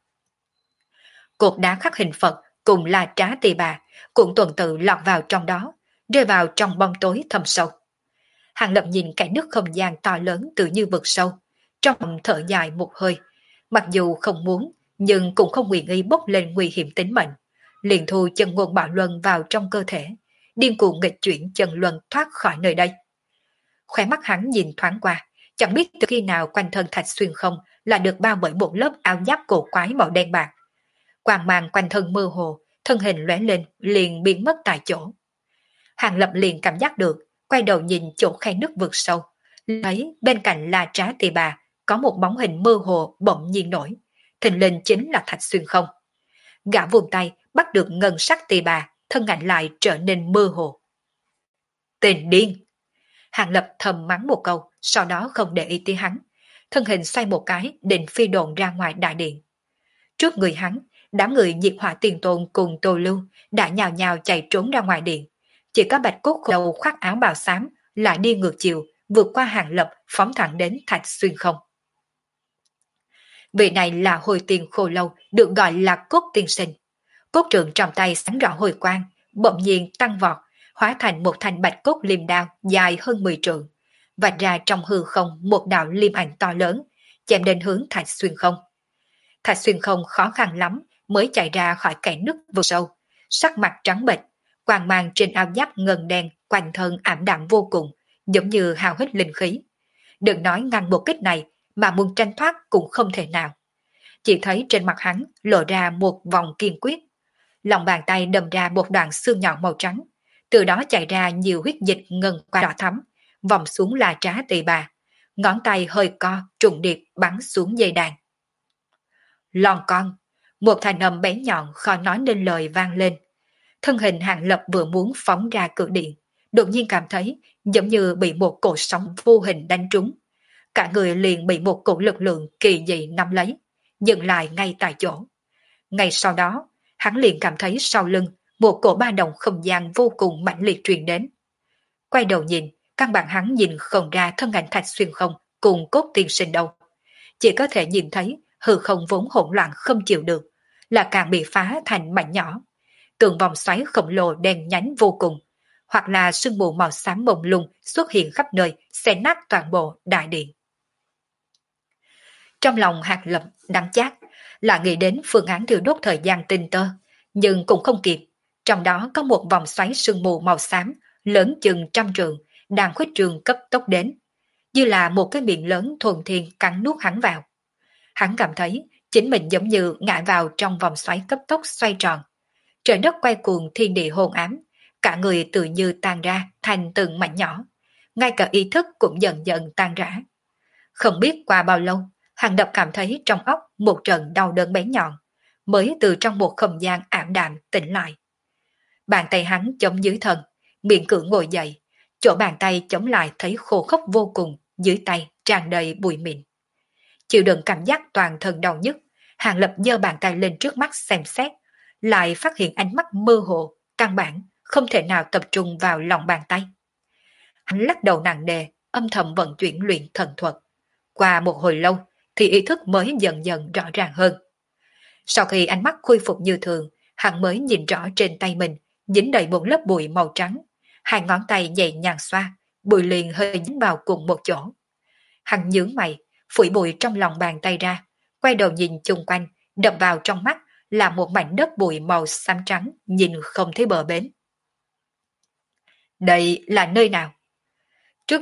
Cột đá khắc hình Phật cùng là trá tỳ bà cũng tuần tự lọt vào trong đó, rơi vào trong bóng tối thâm sâu. Hàng Lập nhìn cái nước không gian to lớn tự như vực sâu, trong lòng thở dài một hơi, mặc dù không muốn nhưng cũng không nguyện ý bốc lên nguy hiểm tính mệnh, liền thu chân ngôn Bảo Luân vào trong cơ thể, điên cuồng nghịch chuyển chân luân thoát khỏi nơi đây. Khóe mắt hắn nhìn thoáng qua, chẳng biết từ khi nào quanh thân Thạch Xuyên Không là được bao bởi một lớp áo giáp cổ quái màu đen bạc. Quang mang quanh thân mơ hồ, thân hình lóe lên liền biến mất tại chỗ. Hàng Lập liền cảm giác được, quay đầu nhìn chỗ khe nước vực sâu, thấy bên cạnh là trá tỳ bà có một bóng hình mơ hồ bỗng nhiên nổi, thình lình chính là Thạch Xuyên Không. Gã vùng tay bắt được ngân sắc tỳ bà, thân ảnh lại trở nên mơ hồ. Tên điên! Hàng Lập thầm mắng một câu, sau đó không để ý tới hắn, thân hình xoay một cái định phi độn ra ngoài đại điện. Trước người hắn, đám người Nhiệt Hỏa Tiền Tôn cùng Tô Lưu đã nhào nhào chạy trốn ra ngoài điện. Chỉ có Bạch Cốt Khô Lâu khoác áo bào xám lại đi ngược chiều, vượt qua Hàng Lập phóng thẳng đến Thạch Xuyên Không. Vị này là Hồi Tiền Khô Lâu, được gọi là Cốt Tiên Sinh. Cốt trượng trong tay sáng rõ hồi quang, bỗng nhiên tăng vọt, hóa thành một thanh bạch cốt liêm đao dài hơn 10 trượng, vạch ra trong hư không một đạo liêm ảnh to lớn, chém đến hướng Thạch Xuyên Không. Thạch Xuyên Không khó khăn lắm mới chạy ra khỏi cái nước vực sâu, sắc mặt trắng bệch, quang mang trên áo giáp ngần đen quanh thân ảm đạm vô cùng, giống như hao hết linh khí. Đừng nói ngăn một kích này, mà muốn tranh thoát cũng không thể nào. Chỉ thấy trên mặt hắn lộ ra một vòng kiên quyết. Lòng bàn tay đâm ra một đoạn xương nhọn màu trắng, từ đó chạy ra nhiều huyết dịch ngân qua đỏ thắm, vòng xuống là trá tỳ bà. Ngón tay hơi co, trùng điệp bắn xuống dây đàn. Lon con, một thanh âm bé nhọn khó nói nên lời vang lên. Thân hình Hàng Lập vừa muốn phóng ra cự điện, đột nhiên cảm thấy giống như bị một cột sóng vô hình đánh trúng. Cả người liền bị một cỗ lực lượng kỳ dị nắm lấy, dừng lại ngay tại chỗ. Ngay sau đó, hắn liền cảm thấy sau lưng một cỗ ba động không gian vô cùng mãnh liệt truyền đến. Quay đầu nhìn, căn bản hắn nhìn không ra thân ảnh Thạch Xuyên Không cùng Cốt Tiên Sinh đâu. Chỉ có thể nhìn thấy hư không vốn hỗn loạn không chịu được, là càng bị phá thành mảnh nhỏ. Tường vòng xoáy khổng lồ đen nhánh vô cùng, hoặc là sương mù màu xám mông lung xuất hiện khắp nơi, xé nát toàn bộ đại điện. Trong lòng Hạt Lập đắng chát, là nghĩ đến phương án thiêu đốt thời gian tinh tơ, nhưng cũng không kịp. Trong đó có một vòng xoáy sương mù màu xám, lớn chừng 100 trượng, đang khuếch trường cấp tốc đến, như là một cái miệng lớn thuần thiên cắn nuốt hắn vào. Hắn cảm thấy chính mình giống như ngã vào trong vòng xoáy cấp tốc xoay tròn. Trời đất quay cuồng, thiên địa hồn ám, cả người tự như tan ra thành từng mảnh nhỏ, ngay cả ý thức cũng dần dần tan rã. Không biết qua bao lâu, Hàng Lập cảm thấy trong óc một trận đau đớn bé nhọn, mới từ trong một không gian ảm đạm tỉnh lại. Bàn tay hắn chống dưới thân, miệng cưỡng ngồi dậy, chỗ bàn tay chống lại thấy khô khốc vô cùng, dưới tay tràn đầy bụi mịn. Chịu đựng cảm giác toàn thân đau nhức, Hàng Lập giơ bàn tay lên trước mắt xem xét, lại phát hiện ánh mắt mơ hồ, căn bản không thể nào tập trung vào lòng bàn tay. Hắn lắc đầu nặng nề, âm thầm vận chuyển luyện thần thuật. Qua một hồi lâu thì ý thức mới dần dần rõ ràng hơn. Sau khi ánh mắt khôi phục như thường, hắn mới nhìn rõ trên tay mình dính đầy một lớp bụi màu trắng. Hai ngón tay nhẹ nhàng xoa, bụi liền hơi dính vào cùng một chỗ. Hắn nhướng mày, phủi bụi trong lòng bàn tay ra, quay đầu nhìn chung quanh, đập vào trong mắt là một mảnh đất bụi màu xám trắng, nhìn không thấy bờ bến. Đây là nơi nào? Trước đó,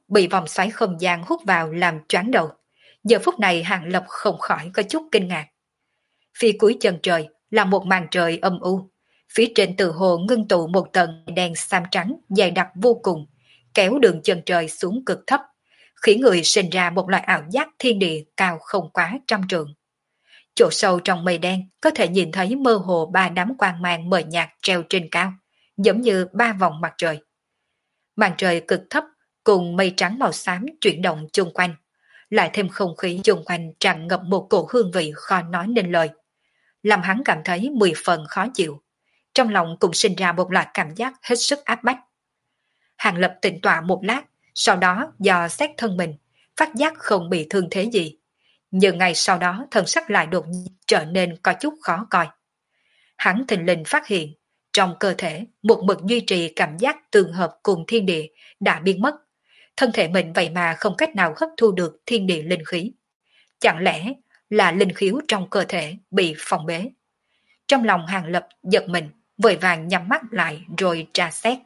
bị vòng xoáy không gian hút vào làm choáng đầu. Giờ phút này Hàng Lập không khỏi có chút kinh ngạc. Phía cuối chân trời là một màn trời âm u. Phía trên từ hồ ngưng tụ một tầng đèn xám trắng dày đặc vô cùng, kéo đường chân trời xuống cực thấp, khiến người sinh ra một loại ảo giác thiên địa cao không quá 100 trượng. Chỗ sâu trong mây đen có thể nhìn thấy mơ hồ ba đám quang mang mờ nhạt treo trên cao, giống như ba vòng mặt trời. Màn trời cực thấp cùng mây trắng màu xám chuyển động chung quanh, lại thêm không khí chung quanh tràn ngập một cổ hương vị khó nói nên lời, làm hắn cảm thấy 10 phần khó chịu. Trong lòng cũng sinh ra một loại cảm giác hết sức áp bách. Hàng Lập tĩnh tọa một lát, sau đó dò xét thân mình, phát giác không bị thương thế gì. Nhưng ngày sau đó thần sắc lại đột nhiên trở nên có chút khó coi. Hắn thình lình phát hiện, trong cơ thể một mực duy trì cảm giác tương hợp cùng thiên địa đã biến mất. Thân thể mình vậy mà không cách nào hấp thu được thiên địa linh khí. Chẳng lẽ là linh khiếu trong cơ thể bị phong bế? Trong lòng Hàng Lập giật mình, vội vàng nhắm mắt lại rồi tra xét.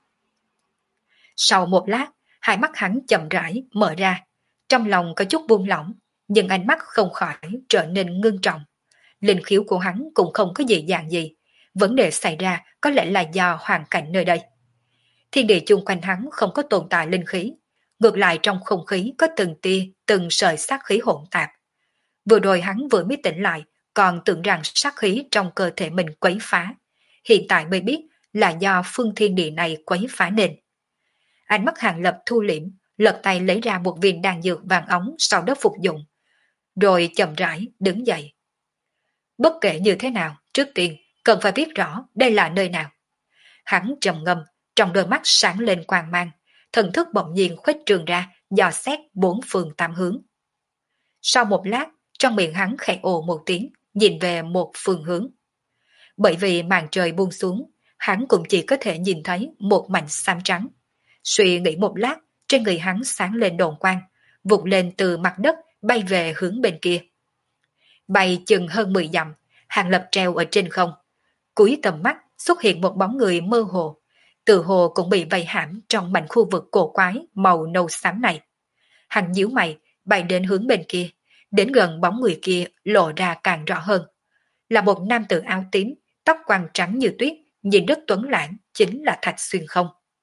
Sau một lát, hai mắt hắn chậm rãi mở ra, trong lòng có chút buông lỏng, nhưng ánh mắt không khỏi trở nên ngưng trọng. Linh khiếu của hắn cũng không có dị dạng gì, vấn đề xảy ra có lẽ là do hoàn cảnh nơi đây. Thiên địa chung quanh hắn không có tồn tại linh khí, ngược lại trong không khí có từng tia, từng sợi sát khí hỗn tạp. Vừa rồi hắn vừa mới tỉnh lại, còn tưởng rằng sát khí trong cơ thể mình quấy phá. Hiện tại mới biết là do phương thiên địa này quấy phá nên. Ánh mắt Hàng Lập thu liễm, lật tay lấy ra một viên đan dược vàng ống sau đó phục dụng, rồi chậm rãi đứng dậy. Bất kể như thế nào, trước tiên cần phải biết rõ đây là nơi nào. Hắn trầm ngâm, trong đôi mắt sáng lên quang mang, thần thức bỗng nhiên khuếch trường ra, dò xét bốn phương tám hướng. Sau một lát, trong miệng hắn khẽ ồ một tiếng, nhìn về một phương hướng. Bởi vì màn trời buông xuống, hắn cũng chỉ có thể nhìn thấy một mảnh xám trắng. Suy nghĩ một lát, trên người hắn sáng lên đồn quang, vụt lên từ mặt đất bay về hướng bên kia. Bay chừng hơn 10 dặm, Hàng Lập treo ở trên không. Cuối tầm mắt xuất hiện một bóng người mơ hồ, từ hồ cũng bị vây hãm trong mảnh khu vực cổ quái màu nâu xám này. Hắn nhíu mày, bay đến hướng bên kia, đến gần bóng người kia lộ ra càng rõ hơn. Là một nam tử áo tím, tóc quàng trắng như tuyết, nhìn rất tuấn lãng, chính là Thạch Xuyên Không.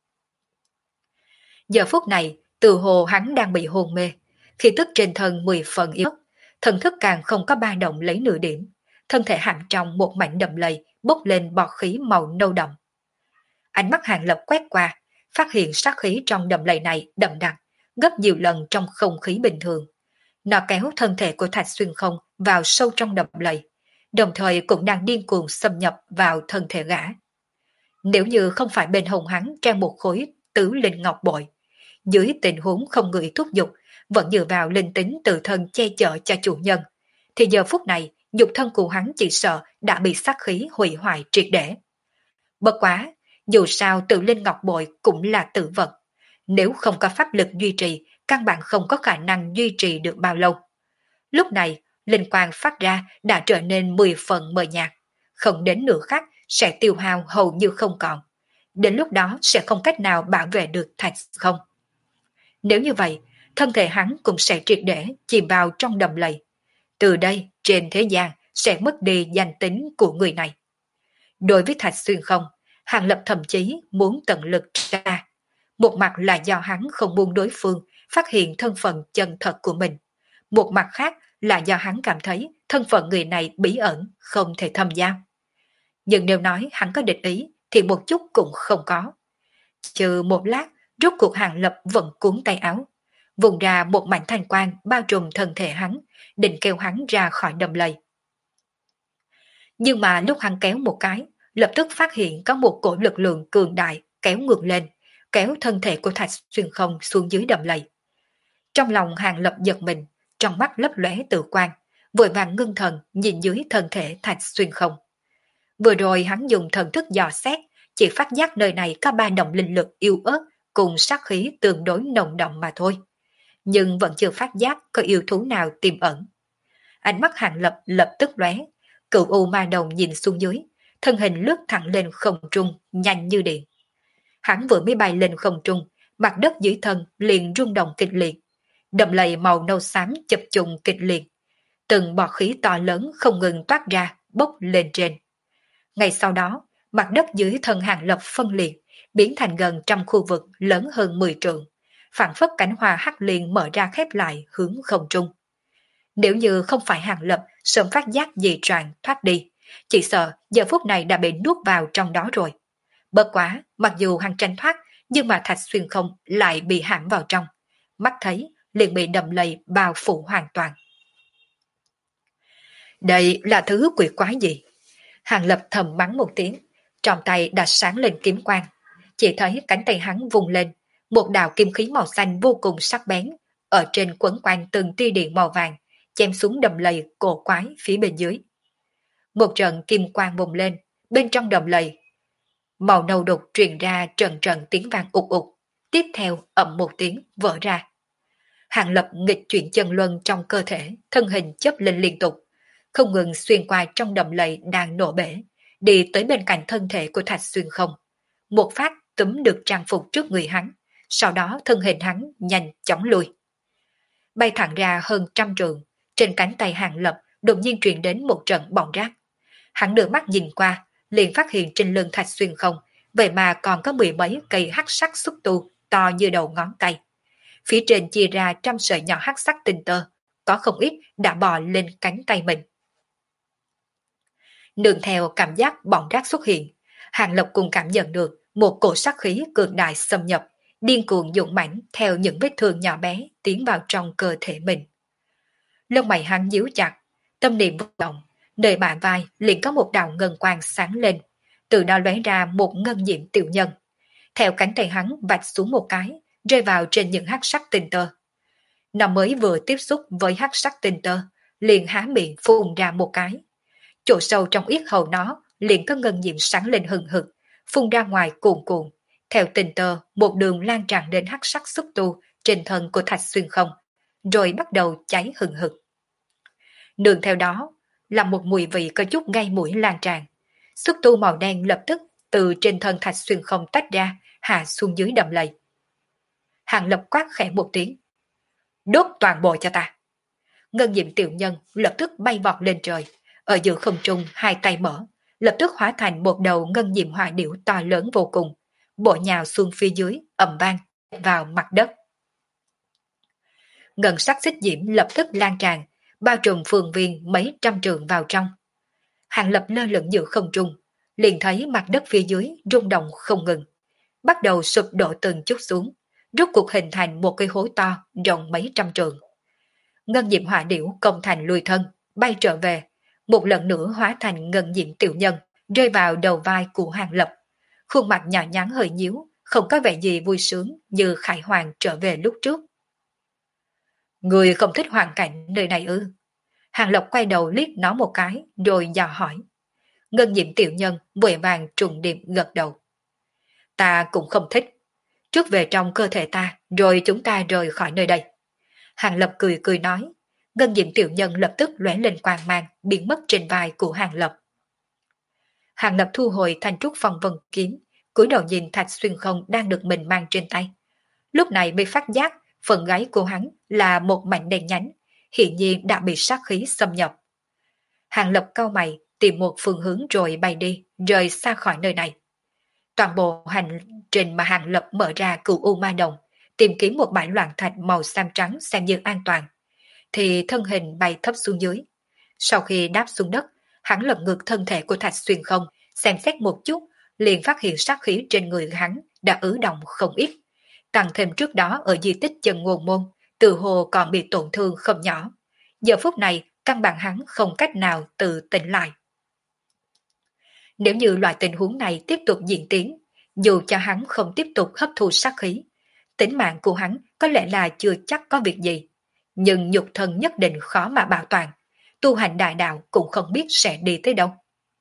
Giờ phút này, từ hồ hắn đang bị hôn mê, khí tức trên thân 10 phần yếu, thần thức càng không có ba động lấy nửa điểm, thân thể hạng trong một mảnh đầm lầy bốc lên bọt khí màu nâu đậm. Ánh mắt Hàng Lập quét qua, phát hiện sát khí trong đầm lầy này đậm đặc, gấp nhiều lần trong không khí bình thường. Nó kéo thân thể của Thạch Xuyên Không vào sâu trong đầm lầy, đồng thời cũng đang điên cuồng xâm nhập vào thân thể gã. Nếu như không phải bên hông hắn treo một khối tứ linh ngọc bội, dưới tình huống không người thúc giục, vẫn dựa vào linh tính tự thân che chở cho chủ nhân, thì giờ phút này nhục thân của hắn chỉ sợ đã bị sát khí hủy hoại triệt để. Bất quá, dù sao tự linh ngọc bội cũng là tự vật, nếu không có pháp lực duy trì, căn bản không có khả năng duy trì được bao lâu. Lúc này, linh quang phát ra đã trở nên 10 phần mờ nhạt, không đến nửa khắc sẽ tiêu hao hầu như không còn. Đến lúc đó sẽ không cách nào bảo vệ được Thạch Không. Nếu như vậy, thân thể hắn cũng sẽ triệt để chìm vào trong đầm lầy. Từ đây, trên thế gian sẽ mất đi danh tính của người này. Đối với Thạch Xuyên Không, Hàng Lập thậm chí muốn tận lực ra. Một mặt là do hắn không muốn đối phương phát hiện thân phận chân thật của mình. Một mặt khác là do hắn cảm thấy thân phận người này bí ẩn, không thể thâm giao. Nhưng nếu nói hắn có địch ý thì một chút cũng không có. Trừ một lát, rốt cuộc Hàng Lập vẫn cuốn tay áo, vùng ra một mảnh thanh quang bao trùm thân thể hắn, định kêu hắn ra khỏi đầm lầy. Nhưng mà lúc hắn kéo một cái, lập tức phát hiện có một cổ lực lượng cường đại kéo ngược lên, kéo thân thể của Thạch Xuyên Không xuống dưới đầm lầy. Trong lòng Hàng Lập giật mình, trong mắt lấp lóe tự quan, vội vàng ngưng thần nhìn dưới thân thể Thạch Xuyên Không. Vừa rồi hắn dùng thần thức dò xét, chỉ phát giác nơi này có ba động linh lực yếu ớt cùng sát khí tương đối nồng đậm mà thôi, nhưng vẫn chưa phát giác có yêu thú nào tiềm ẩn. Ánh mắt Hàng Lập lập tức lóe, cựu u ma đồng nhìn xuống dưới, thân hình lướt thẳng lên không trung, nhanh như điện. Hắn vừa mới bay lên không trung, mặt đất dưới thân liền rung động kịch liệt, đầm lầy màu nâu xám chập trùng kịch liệt, từng bọt khí to lớn không ngừng toát ra, bốc lên trên. Ngay sau đó, mặt đất dưới thân Hàng Lập phân liệt, biến thành gần trăm khu vực lớn hơn 10 trượng, phảng phất cảnh hoa hắc liên mở ra khép lại hướng không trung. Nếu như không phải Hàng Lập sớm phát giác dị trạng thoát đi, chỉ sợ giờ phút này đã bị nuốt vào trong đó rồi. Bất quá, mặc dù hắn tranh thoát, nhưng mà Thạch Xuyên không lại bị hãm vào trong. Mắt thấy liền bị đầm lầy bao phủ hoàn toàn. Đây là thứ quỷ quái gì? Hàng Lập thầm mắng một tiếng, trong tay đã sáng lên kiếm quang. Chỉ thấy cánh tay hắn vùng lên, một đạo kim khí màu xanh vô cùng sắc bén, ở trên quấn quanh từng tia điện màu vàng, chém xuống đầm lầy cổ quái phía bên dưới. Một trận kim quang bùng lên, bên trong đầm lầy, màu nâu đục truyền ra trận trận tiếng vang ục ục, tiếp theo ầm một tiếng vỡ ra. Hàng Lập nghịch chuyển chân luân trong cơ thể, thân hình chớp lên liên tục, không ngừng xuyên qua trong đầm lầy đang nổ bể, đi tới bên cạnh thân thể của Thạch Xuyên không. Một phát túm được trang phục trước người hắn, sau đó thân hình hắn nhanh chóng lùi. Bay thẳng ra hơn 100 trượng, trên cánh tay Hàng Lập đột nhiên truyền đến một trận bỏng rát. Hắn đưa mắt nhìn qua, liền phát hiện trên lưng Thạch Xuyên không, vậy mà còn có 10 mấy cây hắc sắc xúc tu to như đầu ngón tay. Phía trên chia ra trăm sợi nhỏ hắc sắc tinh tơ, có không ít đã bò lên cánh tay mình. Nương theo cảm giác bỏng rát xuất hiện, Hàng Lập cùng cảm nhận được một cổ sát khí cường đại xâm nhập, điên cuồng dũng mãnh theo những vết thương nhỏ bé tiến vào trong cơ thể mình. Lông mày hắn nhíu chặt, tâm niệm vận động, nơi bả vai liền có một đạo ngân quang sáng lên, từ đó lóe ra một ngân diệm tiểu nhân. Theo cánh tay hắn vạch xuống một cái, rơi vào trên những hắc sắc tinh tơ. Nó mới vừa tiếp xúc với hắc sắc tinh tơ, liền há miệng phun ra một cái. Chỗ sâu trong yết hầu nó liền có ngân diệm sáng lên hừng hực, phun ra ngoài cuồn cuộn. Theo tinh tơ, một đường lan tràn đến hắc sắc xúc tu trên thân của Thạch Xuyên không, rồi bắt đầu cháy hừng hực. Nương theo đó là một mùi vị có chút gây mũi lan tràn. Xúc tu màu đen lập tức từ trên thân Thạch Xuyên không tách ra, hạ xuống dưới đầm lầy. Hàng Lập quát khẽ một tiếng. Đốt toàn bộ cho ta. Ngân diệm tiểu nhân lập tức bay vọt lên trời, ở giữa không trung hai tay mở, lập tức hóa thành một đầu ngân diệm hỏa điểu to lớn vô cùng, bộ nhào xuống phía dưới, ầm vang vào mặt đất. Ngân sắc xích diễm lập tức lan tràn, bao trùm phương viên mấy trăm trượng vào trong. Hàng Lập lơ lửng giữa không trung, liền thấy mặt đất phía dưới rung động không ngừng, bắt đầu sụp đổ từng chút xuống, rốt cuộc hình thành một cái hố to rộng mấy trăm trượng. Ngân diệm hỏa điểu công thành lùi thân, bay trở về, một lần nữa hóa thành ngân diệm tiểu nhân, rơi vào đầu vai của Hàng Lập. Khuôn mặt nhỏ nhắn hơi nhíu, không có vẻ gì vui sướng như Khải Hoàng trở về lúc trước. Người không thích hoàn cảnh nơi này ư? Hàng Lập quay đầu liếc nó một cái, rồi dò hỏi. Ngân diệm tiểu nhân vội vàng trùng điệp gật đầu. Ta cũng không thích. Trước về trong cơ thể ta, rồi chúng ta rời khỏi nơi đây. Hàng Lập cười cười nói. Ngân diệm tiểu nhân lập tức lóe lên quang mang, biến mất trên vai của Hàng Lập. Hàng Lập thu hồi thanh trúc phong vân kiếm, cúi đầu nhìn Thạch Xuyên không đang được mình mang trên tay. Lúc này mới phát giác phần gáy của hắn là một mảnh đen nhánh, hiện nhiên đã bị sát khí xâm nhập. Hàng Lập cau mày, tìm một phương hướng rồi bay đi, rời xa khỏi nơi này. Toàn bộ hành trình mà Hàng Lập mở ra Cửu U Ma Đồng, tìm kiếm một bãi loạn thạch màu xám trắng xem như an toàn, thì thân hình bay thấp xuống dưới. Sau khi đáp xuống đất, hắn lật ngược thân thể của Thạch Xuyên không, xem xét một chút, liền phát hiện sát khí trên người hắn đã ứ động không ít. Tăng thêm trước đó ở di tích chân ngôn môn, từ hồ còn bị tổn thương không nhỏ. Giờ phút này, căn bản hắn không cách nào tự tỉnh lại. Nếu như loại tình huống này tiếp tục diễn tiến, dù cho hắn không tiếp tục hấp thu sát khí, tính mạng của hắn có lẽ là chưa chắc có việc gì, nhưng nhục thân nhất định khó mà bảo toàn, tu hành đại đạo cũng không biết sẽ đi tới đâu.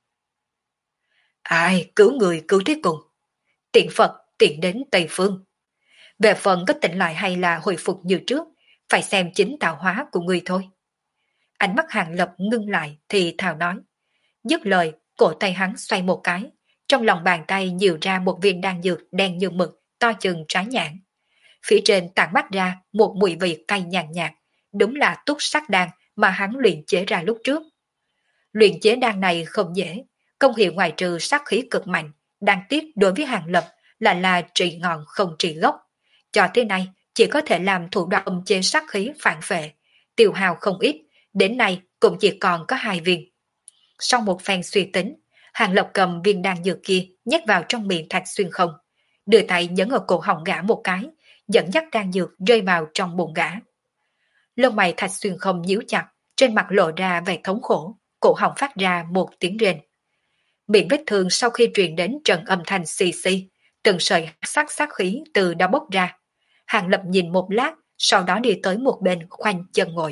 Ai cứu người cứu thế cùng, tiện Phật tiện đến Tây Phương. Về phần có tỉnh lại hay là hồi phục như trước, phải xem chính tạo hóa của người thôi. Ánh mắt Hàng Lập ngưng lại thì thào nói. Dứt lời, cổ tay hắn xoay một cái, trong lòng bàn tay nhiều ra một viên đan dược đen như mực, to chừng trái nhãn. phía trên tản mát ra một mùi vị cay nhàn nhạt, đúng là túc sắc đan mà hắn luyện chế ra lúc trước. Luyện chế đan này không dễ, công hiệu ngoài trừ sát khí cực mạnh, đáng tiếc đối với Hàng Lập là trị ngọn không trị gốc. Cho tới nay, chỉ có thể làm thủ đoạn âm chế sát khí phản phệ, tiêu hao không ít, đến nay cũng chỉ còn có 2 viên. Sau một phen suy tính, Hàng Lập cầm viên đan dược kia nhét vào trong miệng Thạch Xuyên Không, đưa tay nhấn ở cổ họng gã một cái, dẫn dắt đan dược rơi vào trong bụng gã. Lông mày Thạch Xuyên Không nhíu chặt, trên mặt lộ ra vẻ thống khổ, cổ họng phát ra một tiếng rên. Miệng vết thương sau khi truyền đến trận âm thanh xì xì, từng sợi sát khí từ đó bốc ra. Hàng Lập nhìn một lát, sau đó đi tới một bên khoanh chân ngồi.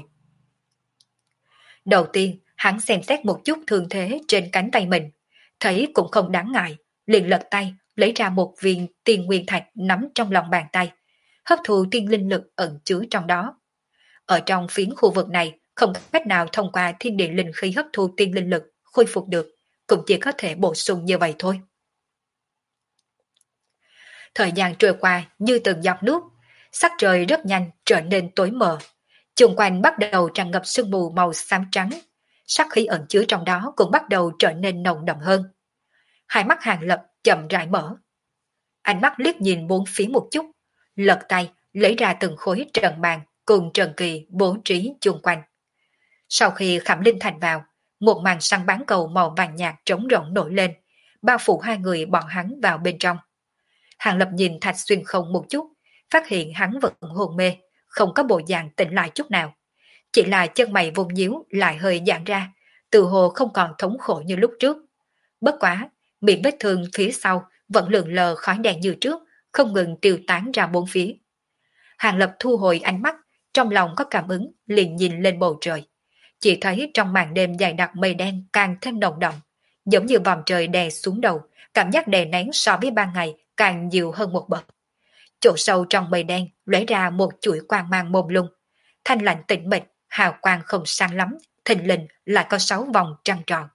Đầu tiên, hắn xem xét một chút thương thế trên cánh tay mình, thấy cũng không đáng ngại, liền lật tay, lấy ra một viên tiên nguyên thạch nắm trong lòng bàn tay, hấp thụ tiên linh lực ẩn chứa trong đó. Ở trong phiến khu vực này, không cách nào thông qua thiên địa linh khí hấp thu tiên linh lực khôi phục được, cũng chỉ có thể bổ sung như vậy thôi. Thời gian trôi qua như từng giọt nước, sắc trời rất nhanh trở nên tối mờ. Xung quanh bắt đầu tràn ngập sương mù màu xám trắng, sắc khí ẩn chứa trong đó cũng bắt đầu trở nên nồng đậm hơn. Hai mắt Hàng Lập chậm rãi mở. Ánh mắt liếc nhìn bốn phía một chút, lật tay lấy ra từng khối trận bàn cùng Trần Kỳ bố trí chung quanh. Sau khi khảm linh thành vào, một màn săn bán cầu màu vàng nhạt trống rỗng nổi lên, bao phủ hai người bọn hắn vào bên trong. Hàng Lập nhìn Thạch Xuyên Không một chút, phát hiện hắn vẫn hồn mê, không có bộ dạng tỉnh lại chút nào. Chỉ là chân mày vùng nhíu lại hơi giãn ra, từ hồ không còn thống khổ như lúc trước. Bất quá, miệng vết thương phía sau vẫn lượn lờ khói đen như trước, không ngừng tiêu tán ra bốn phía. Hàng Lập thu hồi ánh mắt, trong lòng có cảm ứng, liền nhìn lên bầu trời. Chỉ thấy trong màn đêm dày đặc mây đen càng thêm nồng đậm, giống như vòm trời đè xuống đầu, cảm giác đè nén so với ban ngày càng nhiều hơn một bậc. Chỗ sâu trong mây đen lóe ra một chuỗi quang mang mông lung, thanh lạnh tĩnh mịch, hào quang không sáng lắm, thình lình lại có 6 vòng trăng tròn.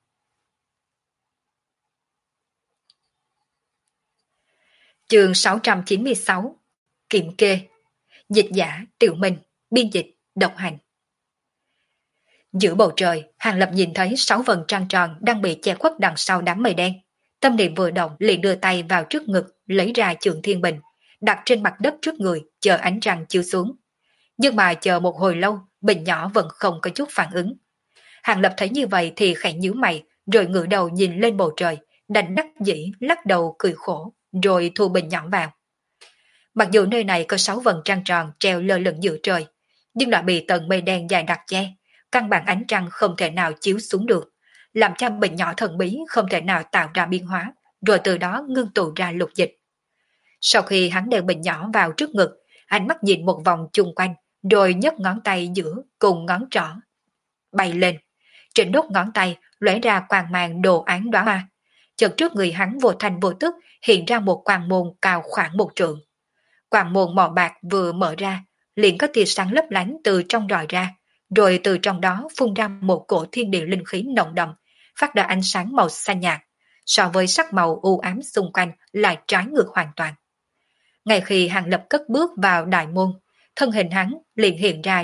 Chương 696 Kiểm kê. Dịch giả Tiểu Minh, biên dịch Độc Hành. Giữa bầu trời, Hàng Lập nhìn thấy 6 vầng trăng tròn đang bị che khuất đằng sau đám mây đen. Tâm niệm vừa động liền đưa tay vào trước ngực, lấy ra Trường Thiên Bình, đặt trên mặt đất trước người, chờ ánh trăng chiếu xuống. Nhưng mà chờ một hồi lâu, bình nhỏ vẫn không có chút phản ứng. Hàng Lập thấy như vậy thì khẽ nhíu mày, rồi ngửa đầu nhìn lên bầu trời, đành đắc dĩ lắc đầu cười khổ, rồi thu bình nhỏ vào. Mặc dù nơi này có 6 vầng trăng tròn treo lơ lửng giữa trời, nhưng đã bị tầng mây đen dài đặc che, căn bản ánh trăng không thể nào chiếu xuống được, làm cho bình nhỏ thần bí không thể nào tạo ra biến hóa, rồi từ đó ngưng tụ ra lục dịch. Sau khi hắn đeo bình nhỏ vào trước ngực, ánh mắt nhìn một vòng chung quanh, rồi nhấc ngón tay giữa cùng ngón trỏ bay lên. Trên đốt ngón tay lóe ra quang mang đồ án đóa hoa. Chợt trước người hắn vô thành vô tức hiện ra một quang môn cao khoảng 1 trượng. Quang môn màu bạc vừa mở ra, liền có tia sáng lấp lánh từ trong rọi ra, rồi từ trong đó phun ra một cổ thiên địa linh khí nồng đậm, phát ra ánh sáng màu xanh nhạt, so với sắc màu u ám xung quanh lại trái ngược hoàn toàn. Ngay khi Hàng Lập cất bước vào đại môn, thân hình hắn liền hiện ra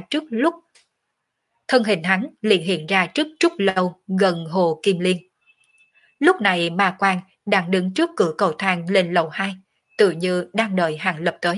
trước trúc lâu gần hồ Kim Liên. Lúc này Ma Quang đang đứng trước cửa cầu thang lên lầu 2, tự như đang đợi Hàng Lập tới.